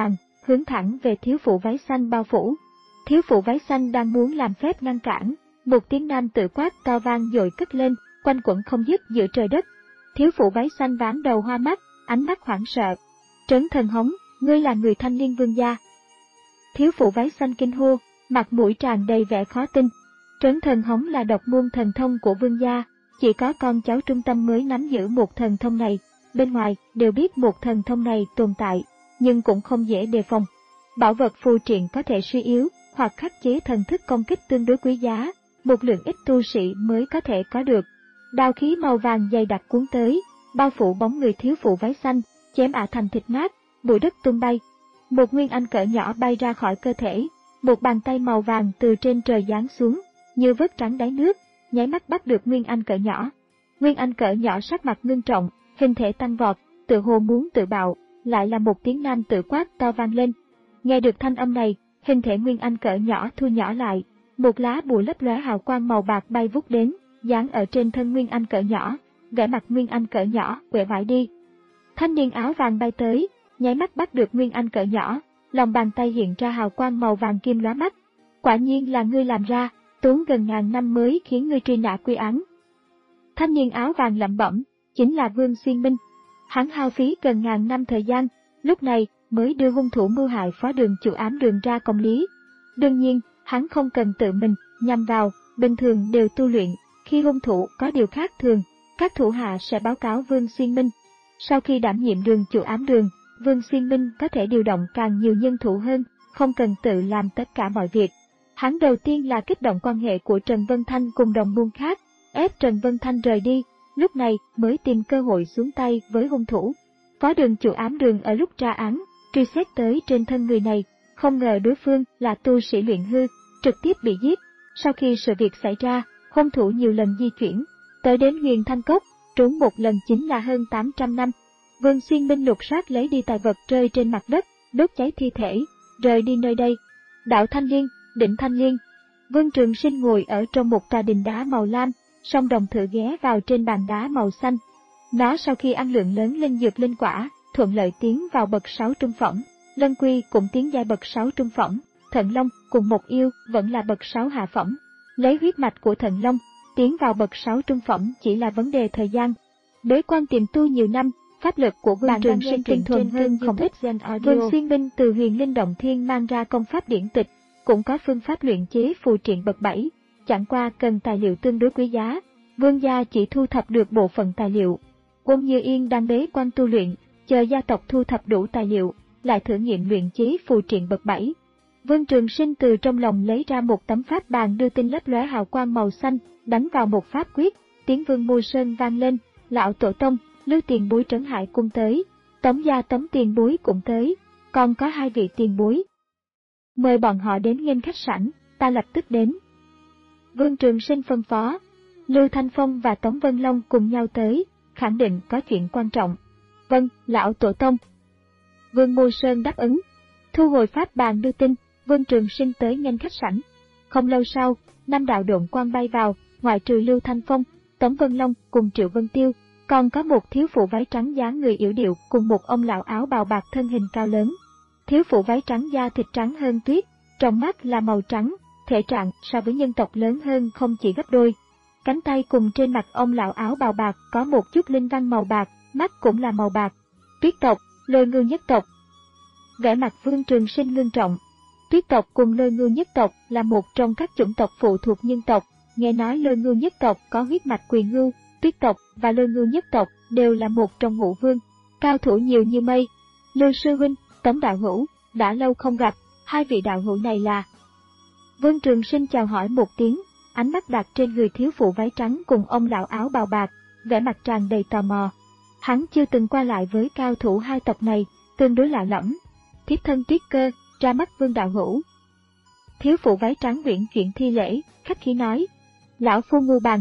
hướng thẳng về thiếu phụ váy xanh bao phủ. Thiếu phụ váy xanh đang muốn làm phép ngăn cản, một tiếng nam tự quát to vang dội cất lên, quanh quẩn không dứt giữa trời đất. Thiếu phụ váy xanh ván đầu hoa mắt, ánh mắt hoảng sợ. Trấn Thần Hống, ngươi là người Thanh Liên Vương gia. Thiếu phụ váy xanh kinh hô, mặt mũi tràn đầy vẻ khó tin. Trấn Thần Hống là độc môn thần thông của vương gia, chỉ có con cháu trung tâm mới nắm giữ một thần thông này, bên ngoài đều biết một thần thông này tồn tại, nhưng cũng không dễ đề phòng. Bảo vật phù triện có thể suy yếu, hoặc khắc chế thần thức công kích tương đối quý giá, một lượng ít tu sĩ mới có thể có được. Đao khí màu vàng dày đặc cuốn tới, bao phủ bóng người thiếu phụ váy xanh, chém ả thành thịt nát, bụi đất tung bay. Một nguyên anh cỡ nhỏ bay ra khỏi cơ thể, một bàn tay màu vàng từ trên trời giáng xuống, như vớt trắng đáy nước, nháy mắt bắt được nguyên anh cỡ nhỏ. Nguyên anh cỡ nhỏ sắc mặt ngưng trọng, hình thể tăng vọt, tự hồ muốn tự bạo, lại là một tiếng nam tự quát to vang lên. Nghe được thanh âm này, hình thể nguyên anh cỡ nhỏ thu nhỏ lại, một lá bùa lấp lóe hào quang màu bạc bay vút đến, dán ở trên thân nguyên anh cỡ nhỏ, vẻ mặt nguyên anh cỡ nhỏ uể oải đi. Thanh niên áo vàng bay tới, nháy mắt bắt được nguyên anh cỡ nhỏ, lòng bàn tay hiện ra hào quang màu vàng kim lóa mắt. Quả nhiên là ngươi làm ra, tốn gần ngàn năm mới khiến ngươi truy nã quy án. Thanh niên áo vàng lẩm bẩm, chính là Vương Xuyên Minh. Hắn hao phí gần ngàn năm thời gian, lúc này mới đưa hung thủ mưu hại phó đường chủ ám đường ra công lý. Đương nhiên, hắn không cần tự mình nhằm vào, bình thường đều tu luyện, khi hung thủ có điều khác thường, các thủ hạ sẽ báo cáo Vương Xuyên Minh. Sau khi đảm nhiệm đường chủ ám đường, Vương Xuyên Minh có thể điều động càng nhiều nhân thủ hơn, không cần tự làm tất cả mọi việc. Hắn đầu tiên là kích động quan hệ của Trần Vân Thanh cùng đồng môn khác, ép Trần Vân Thanh rời đi, lúc này mới tìm cơ hội xuống tay với hung thủ. Phó đường chủ ám đường ở lúc tra án, truy xét tới trên thân người này, không ngờ đối phương là tu sĩ luyện hư, trực tiếp bị giết. Sau khi sự việc xảy ra, hung thủ nhiều lần di chuyển, tới đến Huyền Thanh Cốc, trốn một lần chính là hơn tám trăm năm. Vương Xuyên Minh lục soát lấy đi tài vật rơi trên mặt đất, đốt cháy thi thể, rời đi nơi đây. Đạo Thanh Liên, Đỉnh Thanh Liên. Vương Trường Sinh ngồi ở trong một tòa đình đá màu lam, song đồng thử ghé vào trên bàn đá màu xanh. Nó sau khi ăn lượng lớn linh dược linh quả, thuận lợi tiến vào bậc sáu trung phẩm. Lân Quy cũng tiến giai bậc sáu trung phẩm, Thận Long cùng một yêu vẫn là bậc sáu hạ phẩm. Lấy huyết mạch của Thận Long, tiến vào bậc sáu trung phẩm chỉ là vấn đề thời gian. Bế quan tiềm tu nhiều năm, pháp lực của Vương Trường Sinh tinh thuần hơn không ít. Vương Xuyên Minh từ Huyền Linh Động Thiên mang ra công pháp điển tịch, cũng có phương pháp luyện chế phù triện bậc bảy, chẳng qua cần tài liệu tương đối quý giá. Vương gia chỉ thu thập được bộ phận tài liệu. Quân Như Yên đang bế quan tu luyện, chờ gia tộc thu thập đủ tài liệu, lại thử nghiệm luyện chế phù triện bậc bảy. Vương Trường Sinh từ trong lòng lấy ra một tấm pháp bàn đưa tin lấp lóe hào quang màu xanh, đánh vào một pháp quyết, tiếng Vương Mô Sơn vang lên, lão tổ tông, Lưu tiền bối Trấn Hải cung tới, Tống gia Tống tiền bối cũng tới, còn có hai vị tiền bối. Mời bọn họ đến nghênh khách sảnh, ta lập tức đến. Vương Trường Sinh phân phó, Lưu Thanh Phong và Tống Vân Long cùng nhau tới, khẳng định có chuyện quan trọng. Vâng, lão tổ tông. Vương Mô Sơn đáp ứng. Thu hồi pháp bàn đưa tin, Vương Trường Sinh tới nghênh khách sảnh. Không lâu sau, năm đạo độn quang bay vào, ngoại trừ Lưu Thanh Phong, Tống Vân Long cùng Triệu Vân Tiêu, còn có một thiếu phụ váy trắng dáng người yểu điệu cùng một ông lão áo bào bạc thân hình cao lớn. Thiếu phụ váy trắng da thịt trắng hơn tuyết, trong mắt là màu trắng, thể trạng so với nhân tộc lớn hơn không chỉ gấp đôi. Cánh tay cùng trên mặt ông lão áo bào bạc có một chút linh văn màu bạc, mắt cũng là màu bạc. Tuyết tộc, Lôi Ngưu nhất tộc. Vẻ mặt Vương Trường Sinh ngưng trọng. Tuyết tộc cùng Lôi Ngưu nhất tộc là một trong các chủng tộc phụ thuộc nhân tộc, nghe nói Lôi Ngưu nhất tộc có huyết mạch Quyền Ngưu, Tuyết tộc và Lôi Ngưu nhất tộc đều là một trong ngũ vương, cao thủ nhiều như mây. Lưu sư huynh, Tống đạo hữu, đã lâu không gặp, hai vị đạo hữu này là... Vương Trường Sinh chào hỏi một tiếng, ánh mắt đặt trên người thiếu phụ váy trắng cùng ông lão áo bào bạc, vẻ mặt tràn đầy tò mò. Hắn chưa từng qua lại với cao thủ hai tộc này, tương đối lạ lẫm. Thiếp thân Tuyết Cơ, ra mắt Vương đạo hữu. Thiếu phụ váy trắng uyển chuyển thi lễ, khách khí nói, lão phu Ngưu Bàn.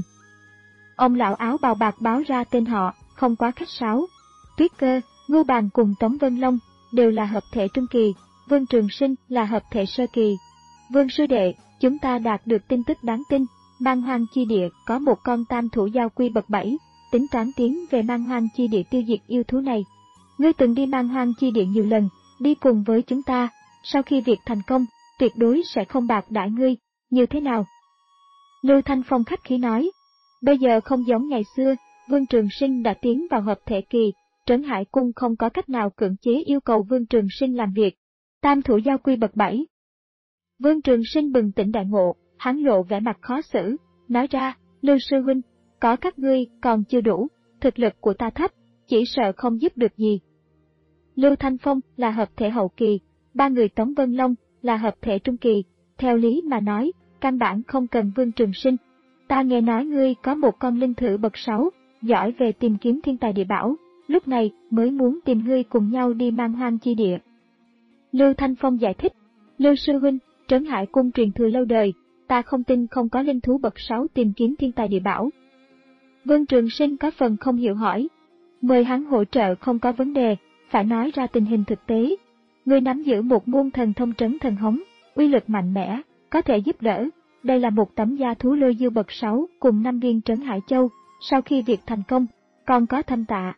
Ông lão áo bào bạc báo ra tên họ, không quá khách sáo. Tuyết Cơ, Ngưu Bàn cùng Tống Vân Long đều là hợp thể trung kỳ, Vương Trường Sinh là hợp thể sơ kỳ. Vương sư đệ, chúng ta đạt được tin tức đáng tin, Man Hoang chi địa có một con tam thủ giao quy bậc bảy, tính toán tiến về Man Hoang chi địa tiêu diệt yêu thú này. Ngươi từng đi Man Hoang chi địa nhiều lần, đi cùng với chúng ta, sau khi việc thành công, tuyệt đối sẽ không bạc đãi ngươi, như thế nào? Lưu Thanh Phong khách khí nói, bây giờ không giống ngày xưa, Vương Trường Sinh đã tiến vào hợp thể kỳ, Trấn Hải Cung không có cách nào cưỡng chế yêu cầu Vương Trường Sinh làm việc. Tam thủ giao quy bậc bảy. Vương Trường Sinh bừng tỉnh đại ngộ, hắn lộ vẻ mặt khó xử, nói ra, Lưu sư huynh, có các ngươi còn chưa đủ, thực lực của ta thấp, chỉ sợ không giúp được gì. Lưu Thanh Phong là hợp thể hậu kỳ, ba người Tống Vân Long là hợp thể trung kỳ, theo lý mà nói, căn bản không cần Vương Trường Sinh. Ta nghe nói ngươi có một con linh thử bậc sáu, giỏi về tìm kiếm thiên tài địa bảo, lúc này mới muốn tìm ngươi cùng nhau đi Man Hoang chi địa. Lưu Thanh Phong giải thích, Lưu sư huynh, Trấn Hải Cung truyền thừa lâu đời, ta không tin không có linh thú bậc sáu tìm kiếm thiên tài địa bảo. Vương Trường Sinh có phần không hiểu hỏi, mời hắn hỗ trợ không có vấn đề, phải nói ra tình hình thực tế. Ngươi nắm giữ một môn thần thông trấn thần hống, uy lực mạnh mẽ, có thể giúp đỡ. Đây là một tấm gia thú lôi dư bậc sáu cùng năm viên trấn hải châu, sau khi việc thành công, còn có thâm tạ.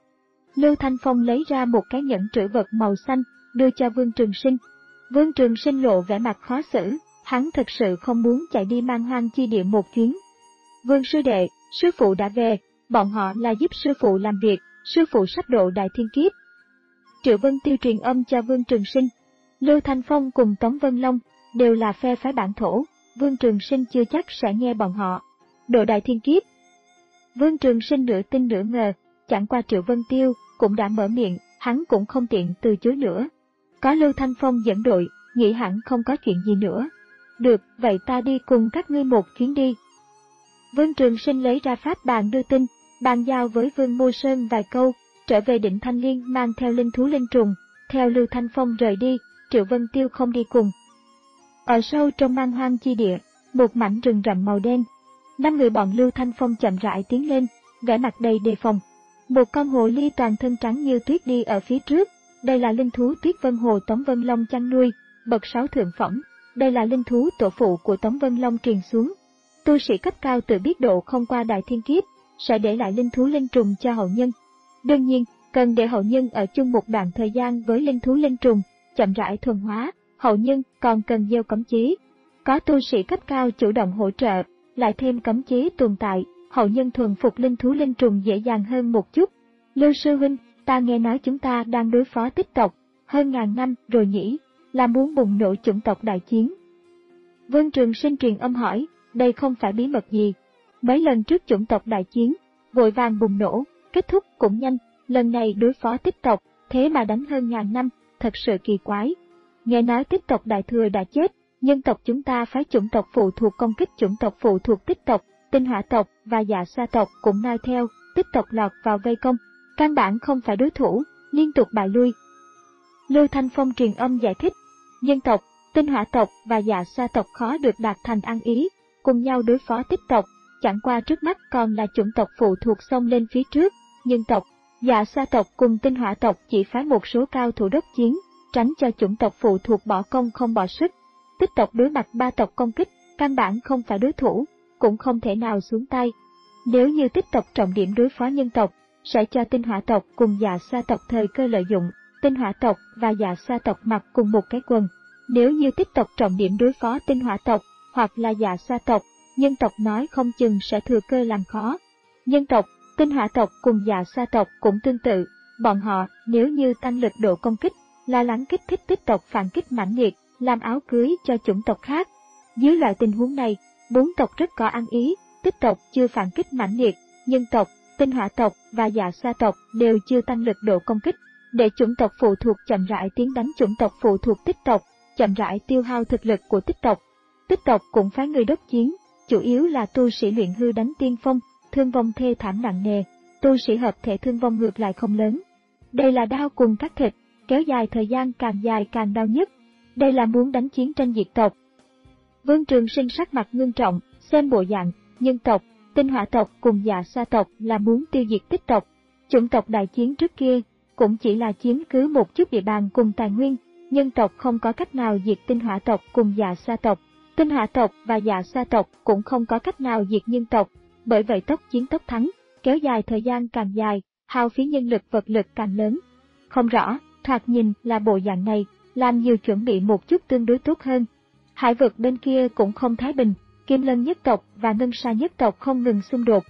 Lưu Thanh Phong lấy ra một cái nhẫn trữ vật màu xanh, đưa cho Vương Trường Sinh. Vương Trường Sinh lộ vẻ mặt khó xử, hắn thực sự không muốn chạy đi Man Hoang chi địa một chuyến. Vương sư đệ, sư phụ đã về, bọn họ là giúp sư phụ làm việc, sư phụ sắp độ đại thiên kiếp. Triệu Vân Tiêu truyền âm cho Vương Trường Sinh. Lưu Thanh Phong cùng Tống Vân Long đều là phe phái bản thổ, Vương Trường Sinh chưa chắc sẽ nghe bọn họ. Độ đại thiên kiếp. Vương Trường Sinh nửa tin nửa ngờ, chẳng qua Triệu Vân Tiêu cũng đã mở miệng, hắn cũng không tiện từ chối nữa. Có Lưu Thanh Phong dẫn đội, nghĩ hẳn không có chuyện gì nữa. Được, vậy ta đi cùng các ngươi một chuyến đi. Vương Trường Sinh lấy ra pháp bàn đưa tin, bàn giao với Vương Mô Sơn vài câu, trở về Định Thanh Liên mang theo linh thú linh trùng, theo Lưu Thanh Phong rời đi, Triệu Vân Tiêu không đi cùng. Ở sâu trong Man Hoang chi địa, một mảnh rừng rậm màu đen, năm người bọn Lưu Thanh Phong chậm rãi tiến lên, vẻ mặt đầy đề phòng. Một con hồ ly toàn thân trắng như tuyết đi ở phía trước, đây là linh thú Tuyết Vân Hồ Tống Vân Long chăn nuôi, bậc sáu thượng phẩm, đây là linh thú tổ phụ của Tống Vân Long truyền xuống. Tu sĩ cấp cao tự biết độ không qua đại thiên kiếp, sẽ để lại linh thú linh trùng cho hậu nhân. Đương nhiên, cần để hậu nhân ở chung một đoạn thời gian với linh thú linh trùng, chậm rãi thuần hóa, hậu nhân còn cần gieo cấm chế. Có tu sĩ cấp cao chủ động hỗ trợ, lại thêm cấm chế tồn tại, hậu nhân thuần phục linh thú linh trùng dễ dàng hơn một chút. Lưu sư huynh, ta nghe nói chúng ta đang đối phó tích tộc, hơn ngàn năm rồi nhỉ, là muốn bùng nổ chủng tộc đại chiến. Vương Trường Sinh truyền âm hỏi, đây không phải bí mật gì. Mấy lần trước chủng tộc đại chiến, vội vàng bùng nổ, kết thúc cũng nhanh, lần này đối phó tích tộc, thế mà đánh hơn ngàn năm, thật sự kỳ quái. Nghe nói tích tộc đại thừa đã chết, nhân tộc chúng ta phái chủng tộc phụ thuộc công kích chủng tộc phụ thuộc tích tộc, tinh hỏa tộc và dạ sa tộc cũng noi theo, tích tộc lọt vào vây công, căn bản không phải đối thủ, liên tục bại lui. Lưu Thanh Phong truyền âm giải thích, nhân tộc, tinh hỏa tộc và dạ sa tộc khó được đạt thành ăn ý, cùng nhau đối phó tích tộc, chẳng qua trước mắt còn là chủng tộc phụ thuộc xông lên phía trước, nhân tộc, dạ sa tộc cùng tinh hỏa tộc chỉ phái một số cao thủ đốc chiến, tránh cho chủng tộc phụ thuộc bỏ công không bỏ sức. Tích tộc đối mặt ba tộc công kích, căn bản không phải đối thủ, cũng không thể nào xuống tay. Nếu như tích tộc trọng điểm đối phó nhân tộc, sẽ cho tinh hỏa tộc cùng dạ sa tộc thời cơ lợi dụng, tinh hỏa tộc và dạ sa tộc mặc cùng một cái quần. Nếu như tích tộc trọng điểm đối phó tinh hỏa tộc, hoặc là dạ sa tộc, nhân tộc nói không chừng sẽ thừa cơ làm khó. Nhân tộc, tinh hỏa tộc cùng dạ sa tộc cũng tương tự, bọn họ nếu như tăng lực độ công kích, lo lắng kích thích tích tộc phản kích mãnh liệt, làm áo cưới cho chủng tộc khác. Dưới loại tình huống này, bốn tộc rất có ăn ý, tích tộc chưa phản kích mãnh liệt, nhân tộc, tinh hỏa tộc và dạ sa tộc đều chưa tăng lực độ công kích, để chủng tộc phụ thuộc chậm rãi tiến đánh chủng tộc phụ thuộc tích tộc, chậm rãi tiêu hao thực lực của tích tộc. Tích tộc cũng phái người đốc chiến, chủ yếu là tu sĩ luyện hư đánh tiên phong, thương vong thê thảm nặng nề, tu sĩ hợp thể thương vong ngược lại không lớn. Đây là đao cùng cắt thịt, kéo dài thời gian càng dài càng đau nhất. Đây là muốn đánh chiến tranh diệt tộc. Vương Trường Sinh sắc mặt ngưng trọng, xem bộ dạng, nhân tộc, tinh hỏa tộc cùng dạ sa tộc là muốn tiêu diệt tích tộc. Chủng tộc đại chiến trước kia, cũng chỉ là chiếm cứ một chút địa bàn cùng tài nguyên, nhân tộc không có cách nào diệt tinh hỏa tộc cùng dạ sa tộc. Tinh hỏa tộc và dạ sa tộc cũng không có cách nào diệt nhân tộc, bởi vậy tốc chiến tốc thắng, kéo dài thời gian càng dài, hao phí nhân lực vật lực càng lớn. Không rõ, thoạt nhìn là bộ dạng này, làm nhiều chuẩn bị một chút tương đối tốt hơn. Hải vực bên kia cũng không thái bình, Kim Lân nhất tộc và Ngân Sa nhất tộc không ngừng xung đột.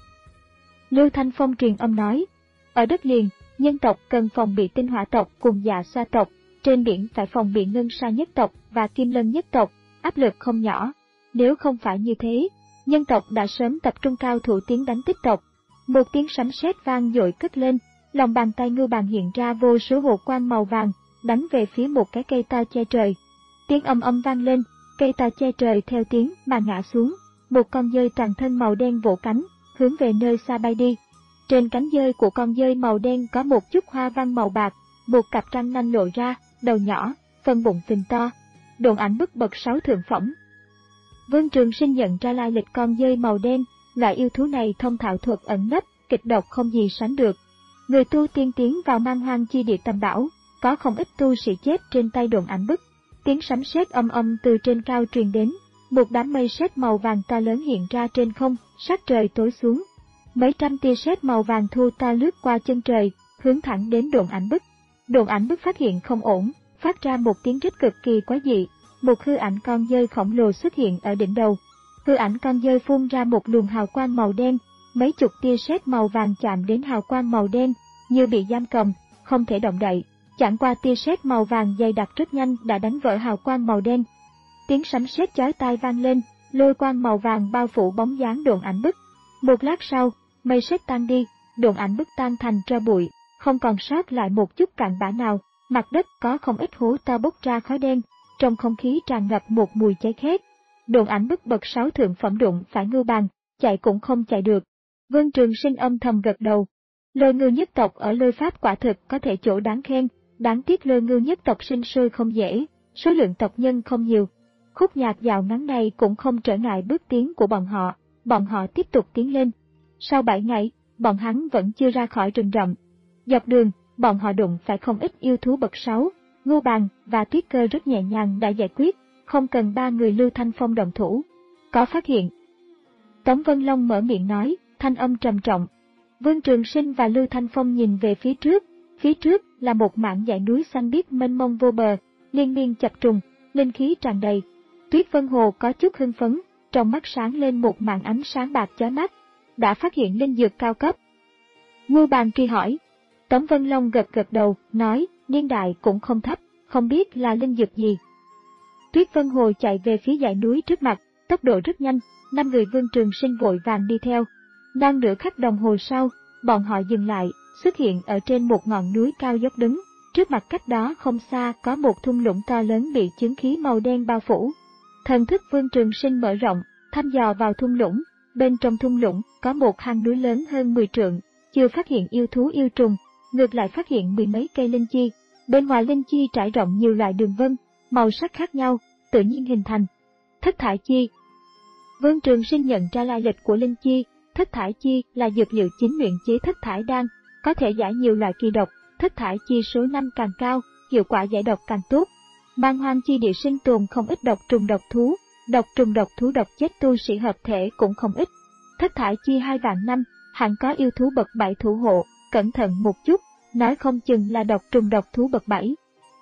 Lưu Thanh Phong truyền âm nói, ở đất liền, nhân tộc cần phòng bị tinh hỏa tộc cùng Dạ Xoa tộc, trên biển phải phòng bị Ngân Sa nhất tộc và Kim Lân nhất tộc, áp lực không nhỏ. Nếu không phải như thế, nhân tộc đã sớm tập trung cao thủ tiến đánh Tích tộc. Một tiếng sấm sét vang dội cất lên, lòng bàn tay Ngưu Bàn hiện ra vô số hồ quang màu vàng, đánh về phía một cái cây to che trời. Tiếng ầm ầm vang lên, cây to che trời theo tiếng mà ngã xuống, một con dơi toàn thân màu đen vỗ cánh, hướng về nơi xa bay đi. Trên cánh dơi của con dơi màu đen có một chút hoa văn màu bạc, một cặp răng nanh lộ ra, đầu nhỏ, phần bụng phình to. Độn ảnh bức bậc sáu thượng phẩm. Vương Trường Sinh nhận ra lai lịch con dơi màu đen, loại yêu thú này thông thạo thuật ẩn nấp, kịch độc không gì sánh được. Người tu tiên tiến vào man hoang chi địa tầm bảo, có không ít tu sĩ chết trên tay độn ảnh bức. Tiếng sấm sét âm âm từ trên cao truyền đến, một đám mây sét màu vàng to lớn hiện ra trên không, sắc trời tối xuống. Mấy trăm tia sét màu vàng thu to lướt qua chân trời, hướng thẳng đến độn ảnh bức. Độn ảnh bức phát hiện không ổn, phát ra một tiếng rít cực kỳ quái dị. Một hư ảnh con dơi khổng lồ xuất hiện ở đỉnh đầu. Hư ảnh con dơi phun ra một luồng hào quang màu đen, mấy chục tia sét màu vàng chạm đến hào quang màu đen, như bị giam cầm, không thể động đậy. Chẳng qua tia sét màu vàng dày đặc rất nhanh đã đánh vỡ hào quang màu đen. Tiếng sấm sét chói tai vang lên, lôi quang màu vàng bao phủ bóng dáng độn ảnh bức. Một lát sau, mây sét tan đi, độn ảnh bức tan thành tro bụi, không còn sót lại một chút cặn bã nào. Mặt đất có không ít hố to bốc ra khói đen, trong không khí tràn ngập một mùi cháy khét. Độn ảnh bức bậc sáu thượng phẩm đụng phải Ngưu Bàn, chạy cũng không chạy được. Vương Trường Sinh âm thầm gật đầu. Lôi Ngưu nhất tộc ở lôi pháp quả thực có thể chỗ đáng khen, đáng tiếc Lôi Ngưu nhất tộc sinh sôi không dễ, số lượng tộc nhân không nhiều. Khúc nhạc dạo ngắn này cũng không trở ngại bước tiến của bọn họ, bọn họ tiếp tục tiến lên. Sau bảy ngày, bọn hắn vẫn chưa ra khỏi rừng rậm. Dọc đường, bọn họ đụng phải không ít yêu thú bậc sáu, Ngưu Bàn và Tuyết Cơ rất nhẹ nhàng đã giải quyết, không cần ba người Lưu Thanh Phong động thủ. Có phát hiện. Tống Vân Long mở miệng nói, thanh âm trầm trọng. Vương Trường Sinh và Lưu Thanh Phong nhìn về phía trước, phía trước là một mảng dãy núi xanh biếc mênh mông vô bờ, liên miên chập trùng, linh khí tràn đầy. Tuyết Vân Hồ có chút hưng phấn, trong mắt sáng lên một màn ánh sáng bạc chói mắt, đã phát hiện linh dược cao cấp. Ngưu Bàn truy hỏi. Tống Vân Long gật gật đầu, nói, niên đại cũng không thấp, không biết là linh dược gì. Tuyết Vân Hồ chạy về phía dãy núi trước mặt, tốc độ rất nhanh, năm người Vương Trường Sinh vội vàng đi theo. Đang nửa khắc đồng hồ sau, bọn họ dừng lại, xuất hiện ở trên một ngọn núi cao dốc đứng, trước mặt cách đó không xa có một thung lũng to lớn bị chứng khí màu đen bao phủ. Thần thức Vương Trường Sinh mở rộng, thăm dò vào thung lũng, bên trong thung lũng có một hang núi lớn hơn mười trượng, chưa phát hiện yêu thú yêu trùng, ngược lại phát hiện mười mấy cây linh chi, bên ngoài linh chi trải rộng nhiều loại đường vân, màu sắc khác nhau, tự nhiên hình thành. Thất thải chi. Vương Trường Sinh nhận ra lai lịch của linh chi, thất thải chi là dược liệu chính luyện chế thất thải đan, có thể giải nhiều loại kỳ độc, thất thải chi số năm càng cao, hiệu quả giải độc càng tốt. Man hoang chi địa sinh tồn không ít độc trùng độc thú, độc trùng độc thú độc chết tu sĩ hợp thể cũng không ít. Thất thải chi hai vạn năm, hẳn có yêu thú bậc bảy thủ hộ, cẩn thận một chút, nói không chừng là độc trùng độc thú bậc bảy.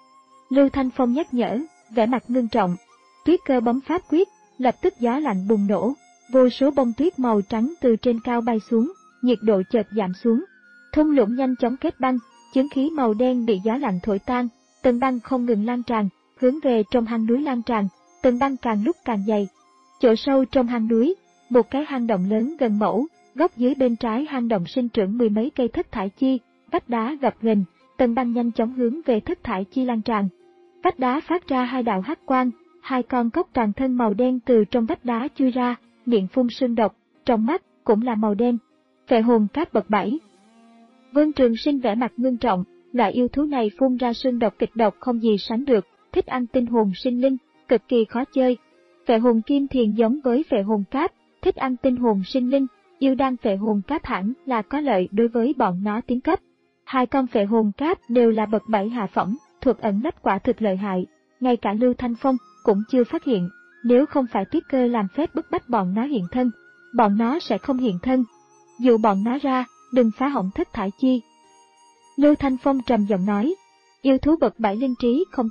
Lưu Thanh Phong nhắc nhở, vẻ mặt ngưng trọng. Tuyết Cơ bấm pháp quyết, lập tức gió lạnh bùng nổ, vô số bông tuyết màu trắng từ trên cao bay xuống, nhiệt độ chợt giảm xuống. Thung lũng nhanh chóng kết băng, chứng khí màu đen bị gió lạnh thổi tan, tầng băng không ngừng lan tràn, hướng về trong hang núi lan tràn, tầng băng càng lúc càng dày. Chỗ sâu trong hang núi, một cái hang động lớn gần mẫu, góc dưới bên trái hang động sinh trưởng mười mấy cây thất thải chi, vách đá gập ghềnh, tầng băng nhanh chóng hướng về thất thải chi lan tràn. Vách đá phát ra hai đạo hắc quang, hai con cốc toàn thân màu đen từ trong vách đá chui ra, miệng phun sương độc, trong mắt cũng là màu đen. Phệ hồn cát bậc bảy. Vương Trường Sinh vẻ mặt ngưng trọng, loại yêu thú này phun ra sương độc kịch độc không gì sánh được, thích ăn tinh hồn sinh linh, cực kỳ khó chơi. Phệ hồn kim thiền giống với phệ hồn cát, thích ăn tinh hồn sinh linh, yêu đan phệ hồn cát hẳn là có lợi đối với bọn nó tiến cấp. Hai con phệ hồn cát đều là bậc bảy hạ phẩm, thuật ẩn nấp quả thực lợi hại, ngay cả Lưu Thanh Phong cũng chưa phát hiện, nếu không phải Tuyết Cơ làm phép bức bách bọn nó hiện thân, bọn nó sẽ không hiện thân. Dụ bọn nó ra, đừng phá hỏng thất thải chi. Lưu Thanh Phong trầm giọng nói, yêu thú bậc bảy linh trí không thấp,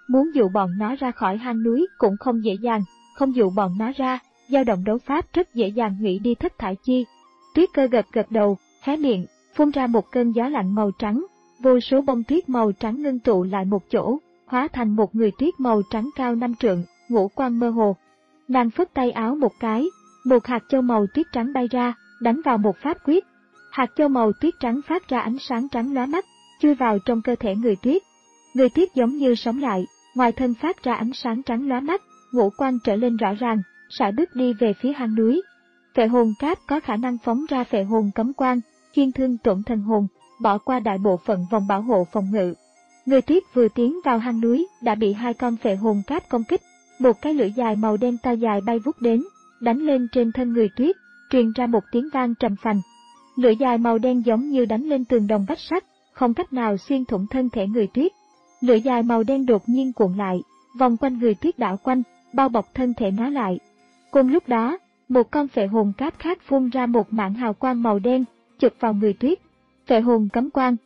muốn dụ bọn nó ra khỏi hang núi cũng không dễ dàng, không dụ bọn nó ra, dao động đấu pháp rất dễ dàng hủy đi thất thải chi. Tuyết Cơ gật gật đầu, hé miệng, phun ra một cơn gió lạnh màu trắng, vô số bông tuyết màu trắng ngưng tụ lại một chỗ, hóa thành một người tuyết màu trắng cao năm trượng, ngũ quan mơ hồ. Nàng phất tay áo một cái, một hạt châu màu tuyết trắng bay ra, đánh vào một pháp quyết. Hạt châu màu tuyết trắng phát ra ánh sáng trắng lóa mắt, chui vào trong cơ thể người tuyết. Người tuyết giống như sống lại, ngoài thân phát ra ánh sáng trắng lóa mắt, ngũ quan trở lên rõ ràng, sải bước đi về phía hang núi. Phệ hồn cáp có khả năng phóng ra phệ hồn cấm quang, chuyên thương tổn thần hồn, bỏ qua đại bộ phận vòng bảo hộ phòng ngự. Người tuyết vừa tiến vào hang núi đã bị hai con phệ hồn cáp công kích, một cái lưỡi dài màu đen to dài bay vút đến, đánh lên trên thân người tuyết, truyền ra một tiếng vang trầm phành. Lưỡi dài màu đen giống như đánh lên tường đồng vách sắt, không cách nào xuyên thủng thân thể người tuyết. Lưỡi dài màu đen đột nhiên cuộn lại, vòng quanh người tuyết đảo quanh, bao bọc thân thể nó lại. Cùng lúc đó, một con phệ hồn cáp khác phun ra một mảng hào quang màu đen, chụp vào người tuyết. Phệ hồn cấm quang.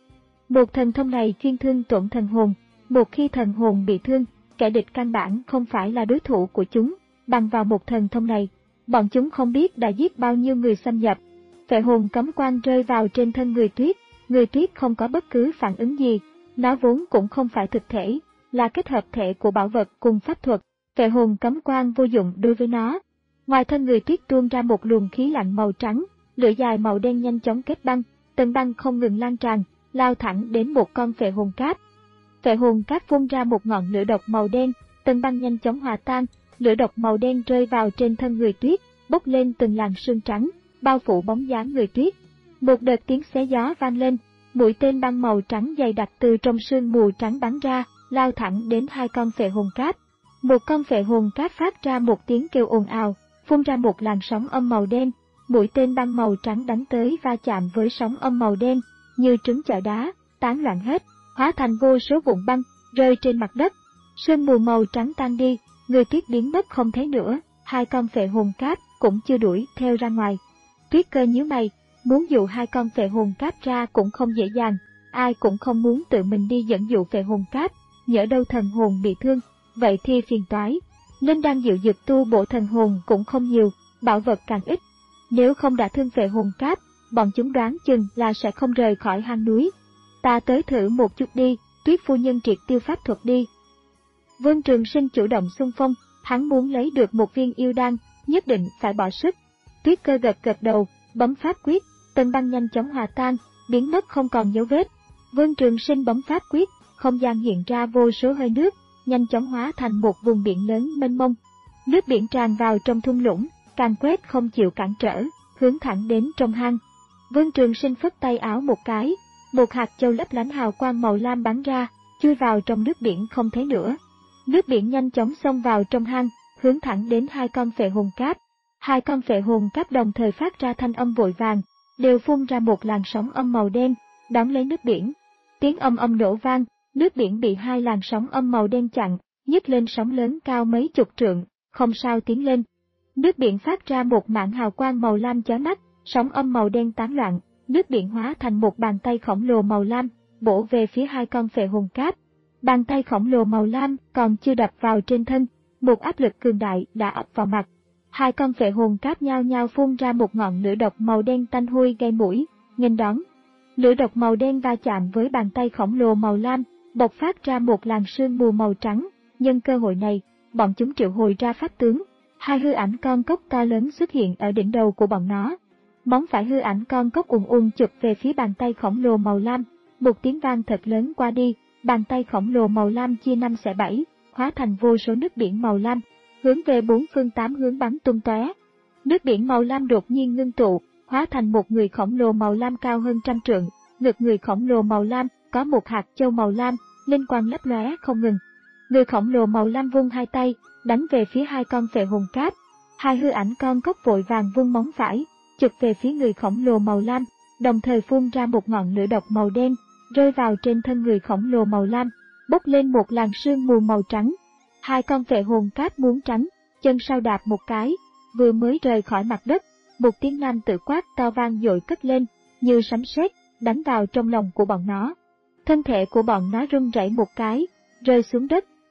Một thần thông này chuyên thương tổn thần hồn, một khi thần hồn bị thương, kẻ địch căn bản không phải là đối thủ của chúng, bằng vào một thần thông này, bọn chúng không biết đã giết bao nhiêu người xâm nhập. Phệ hồn cấm quang rơi vào trên thân người tuyết, người tuyết không có bất cứ phản ứng gì, nó vốn cũng không phải thực thể, là kết hợp thể của bảo vật cùng pháp thuật, phệ hồn cấm quang vô dụng đối với nó. Ngoài thân người tuyết tuôn ra một luồng khí lạnh màu trắng, lưỡi dài màu đen nhanh chóng kết băng, tầng băng không ngừng lan tràn, lao thẳng đến một con phệ hồn cáp. Phệ hồn cáp phun ra một ngọn lửa độc màu đen, tầng băng nhanh chóng hòa tan, lửa độc màu đen rơi vào trên thân người tuyết, bốc lên từng làn sương trắng, bao phủ bóng dáng người tuyết. Một đợt tiếng xé gió vang lên, mũi tên băng màu trắng dày đặc từ trong sương mù trắng bắn ra, lao thẳng đến hai con phệ hồn cáp. Một con phệ hồn cáp phát ra một tiếng kêu ồn ào, phun ra một làn sóng âm màu đen, mũi tên băng màu trắng đánh tới va chạm với sóng âm màu đen, như trứng chọi đá, tán loạn hết, hóa thành vô số vụn băng, rơi trên mặt đất. Sương mù màu trắng tan đi, người tuyết biến mất không thấy nữa, hai con phệ hồn cáp cũng chưa đuổi theo ra ngoài. Tuyết Cơ nhíu mày, muốn dụ hai con phệ hồn cáp ra cũng không dễ dàng, ai cũng không muốn tự mình đi dẫn dụ phệ hồn cáp, nhỡ đâu thần hồn bị thương, vậy thì phiền toái. Nên đang dịu dược tu bổ thần hồn cũng không nhiều, bảo vật càng ít. Nếu không đã thương phệ hồn cáp, bọn chúng đoán chừng là sẽ không rời khỏi hang núi. Ta tới thử một chút đi, Tuyết phu nhân triệt tiêu pháp thuật đi. Vương Trường Sinh chủ động xung phong, hắn muốn lấy được một viên yêu đan, nhất định phải bỏ sức. Tuyết Cơ gật gật đầu, bấm pháp quyết, tầng băng nhanh chóng hòa tan, biến mất không còn dấu vết. Vương Trường Sinh bấm pháp quyết, không gian hiện ra vô số hơi nước, nhanh chóng hóa thành một vùng biển lớn mênh mông. Nước biển tràn vào trong thung lũng, càn quét không chịu cản trở, hướng thẳng đến trong hang. Vương Trường Sinh phất tay áo một cái, một hạt châu lấp lánh hào quang màu lam bắn ra, chui vào trong nước biển không thấy nữa. Nước biển nhanh chóng xông vào trong hang, hướng thẳng đến hai con phệ hồn cáp. Hai con phệ hồn cáp đồng thời phát ra thanh âm vội vàng, đều phun ra một làn sóng âm màu đen, đón lấy nước biển. Tiếng âm âm nổ vang, nước biển bị hai làn sóng âm màu đen chặn, nhấc lên sóng lớn cao mấy chục trượng, không sao tiến lên. Nước biển phát ra một mảng hào quang màu lam chói mắt, sóng âm màu đen tán loạn, nước biển hóa thành một bàn tay khổng lồ màu lam, bổ về phía hai con phệ hồn cáp. Bàn tay khổng lồ màu lam còn chưa đập vào trên thân, một áp lực cường đại đã ập vào mặt. Hai con phệ hồn cáp nhao nhao phun ra một ngọn lửa độc màu đen tanh hôi gây mũi, nghênh đón. Lửa độc màu đen va chạm với bàn tay khổng lồ màu lam, bộc phát ra một làn sương mù màu trắng. Nhân cơ hội này, bọn chúng triệu hồi ra pháp tướng. Hai hư ảnh con cốc to lớn xuất hiện ở đỉnh đầu của bọn nó. Móng phải hư ảnh con cốc ùn ùn chụp về phía bàn tay khổng lồ màu lam. Một tiếng vang thật lớn qua đi, bàn tay khổng lồ màu lam chia năm xẻ bảy, hóa thành vô số nước biển màu lam, hướng về bốn phương tám hướng bắn tung tóe. Nước biển màu lam đột nhiên ngưng tụ, hóa thành một người khổng lồ màu lam cao hơn trăm trượng. Ngực người khổng lồ màu lam có một hạt châu màu lam, linh quang lấp lóe không ngừng. Người khổng lồ màu lam vung hai tay, đánh về phía hai con phệ hồn cáp. Hai hư ảnh con cốc vội vàng vung móng phải, chụp về phía người khổng lồ màu lam, đồng thời phun ra một ngọn lửa độc màu đen, rơi vào trên thân người khổng lồ màu lam, bốc lên một làn sương mù màu trắng. Hai con phệ hồn cáp muốn tránh, chân sau đạp một cái, vừa mới rời khỏi mặt đất, một tiếng nam tự quát to vang dội cất lên, như sấm sét, đánh vào trong lòng của bọn nó. Thân thể của bọn nó rung rẩy một cái, rơi xuống đất,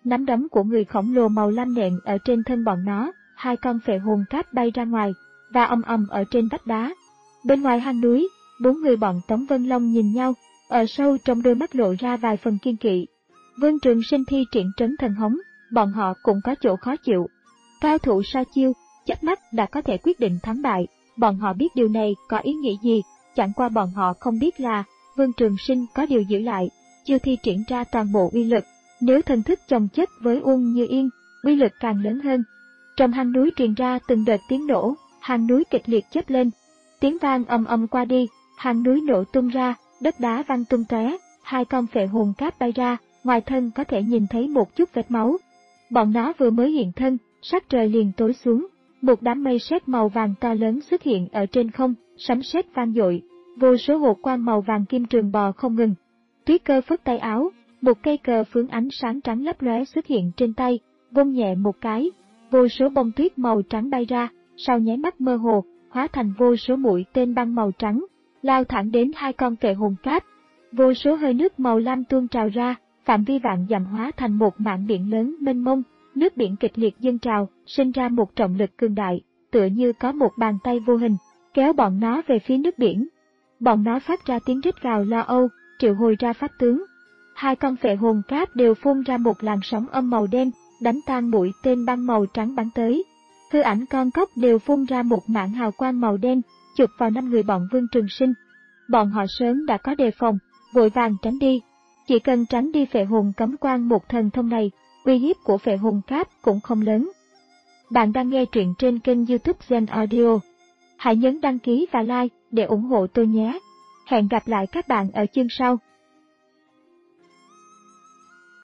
nắm đấm của người khổng lồ màu lam nện ở trên thân bọn nó, hai con phệ hồn cáp bay ra ngoài, và ầm ầm ở trên vách đá. Bên ngoài hang núi, bốn người bọn Tống Vân Long nhìn nhau, ở sâu trong đôi mắt lộ ra vài phần kiên kỵ. Vương Trường Sinh thi triển trấn thần hống, bọn họ cũng có chỗ khó chịu. Cao thủ sa chiêu, chớp mắt đã có thể quyết định thắng bại, bọn họ biết điều này có ý nghĩa gì, chẳng qua bọn họ không biết là Vương Trường Sinh có điều giữ lại, chưa thi triển ra toàn bộ uy lực. Nếu thần thức chồng chất với Uông Như Yên, uy lực càng lớn hơn. Trong hang núi truyền ra từng đợt tiếng nổ, hang núi kịch liệt chớp lên, tiếng vang ầm ầm qua đi, hang núi nổ tung ra, đất đá văng tung tóe, hai con phệ hồn cáp bay ra, ngoài thân có thể nhìn thấy một chút vết máu. Bọn nó vừa mới hiện thân, sắc trời liền tối xuống, một đám mây sét màu vàng to lớn xuất hiện ở trên không, sấm sét vang dội, vô số hột quang màu vàng kim trường bò không ngừng. Tuyết Cơ phất tay áo, một cây cờ phướng ánh sáng trắng lấp lóe xuất hiện trên tay, vung nhẹ một cái, vô số bông tuyết màu trắng bay ra, sau nháy mắt mơ hồ, hóa thành vô số mũi tên băng màu trắng, lao thẳng đến hai con phệ hồn cáp. Vô số hơi nước màu lam tuôn trào ra, phạm vi vạn dặm hóa thành một mảng biển lớn mênh mông, nước biển kịch liệt dâng trào, sinh ra một trọng lực cường đại, tựa như có một bàn tay vô hình kéo bọn nó về phía nước biển. Bọn nó phát ra tiếng rít gào lo âu, triệu hồi ra pháp tướng. Hai con phệ hồn cáp đều phun ra một làn sóng âm màu đen, đánh tan mũi tên băng màu trắng bắn tới. Hư ảnh con cóc đều phun ra một mảng hào quang màu đen, chụp vào năm người bọn Vương Trường Sinh. Bọn họ sớm đã có đề phòng, vội vàng tránh đi. Chỉ cần tránh đi phệ hồn cấm quang một thần thông này, uy hiếp của phệ hồn cáp cũng không lớn. Bạn đang nghe truyện trên kênh YouTube Zen Audio. Hãy nhấn đăng ký và like để ủng hộ tôi nhé. Hẹn gặp lại các bạn ở chương sau.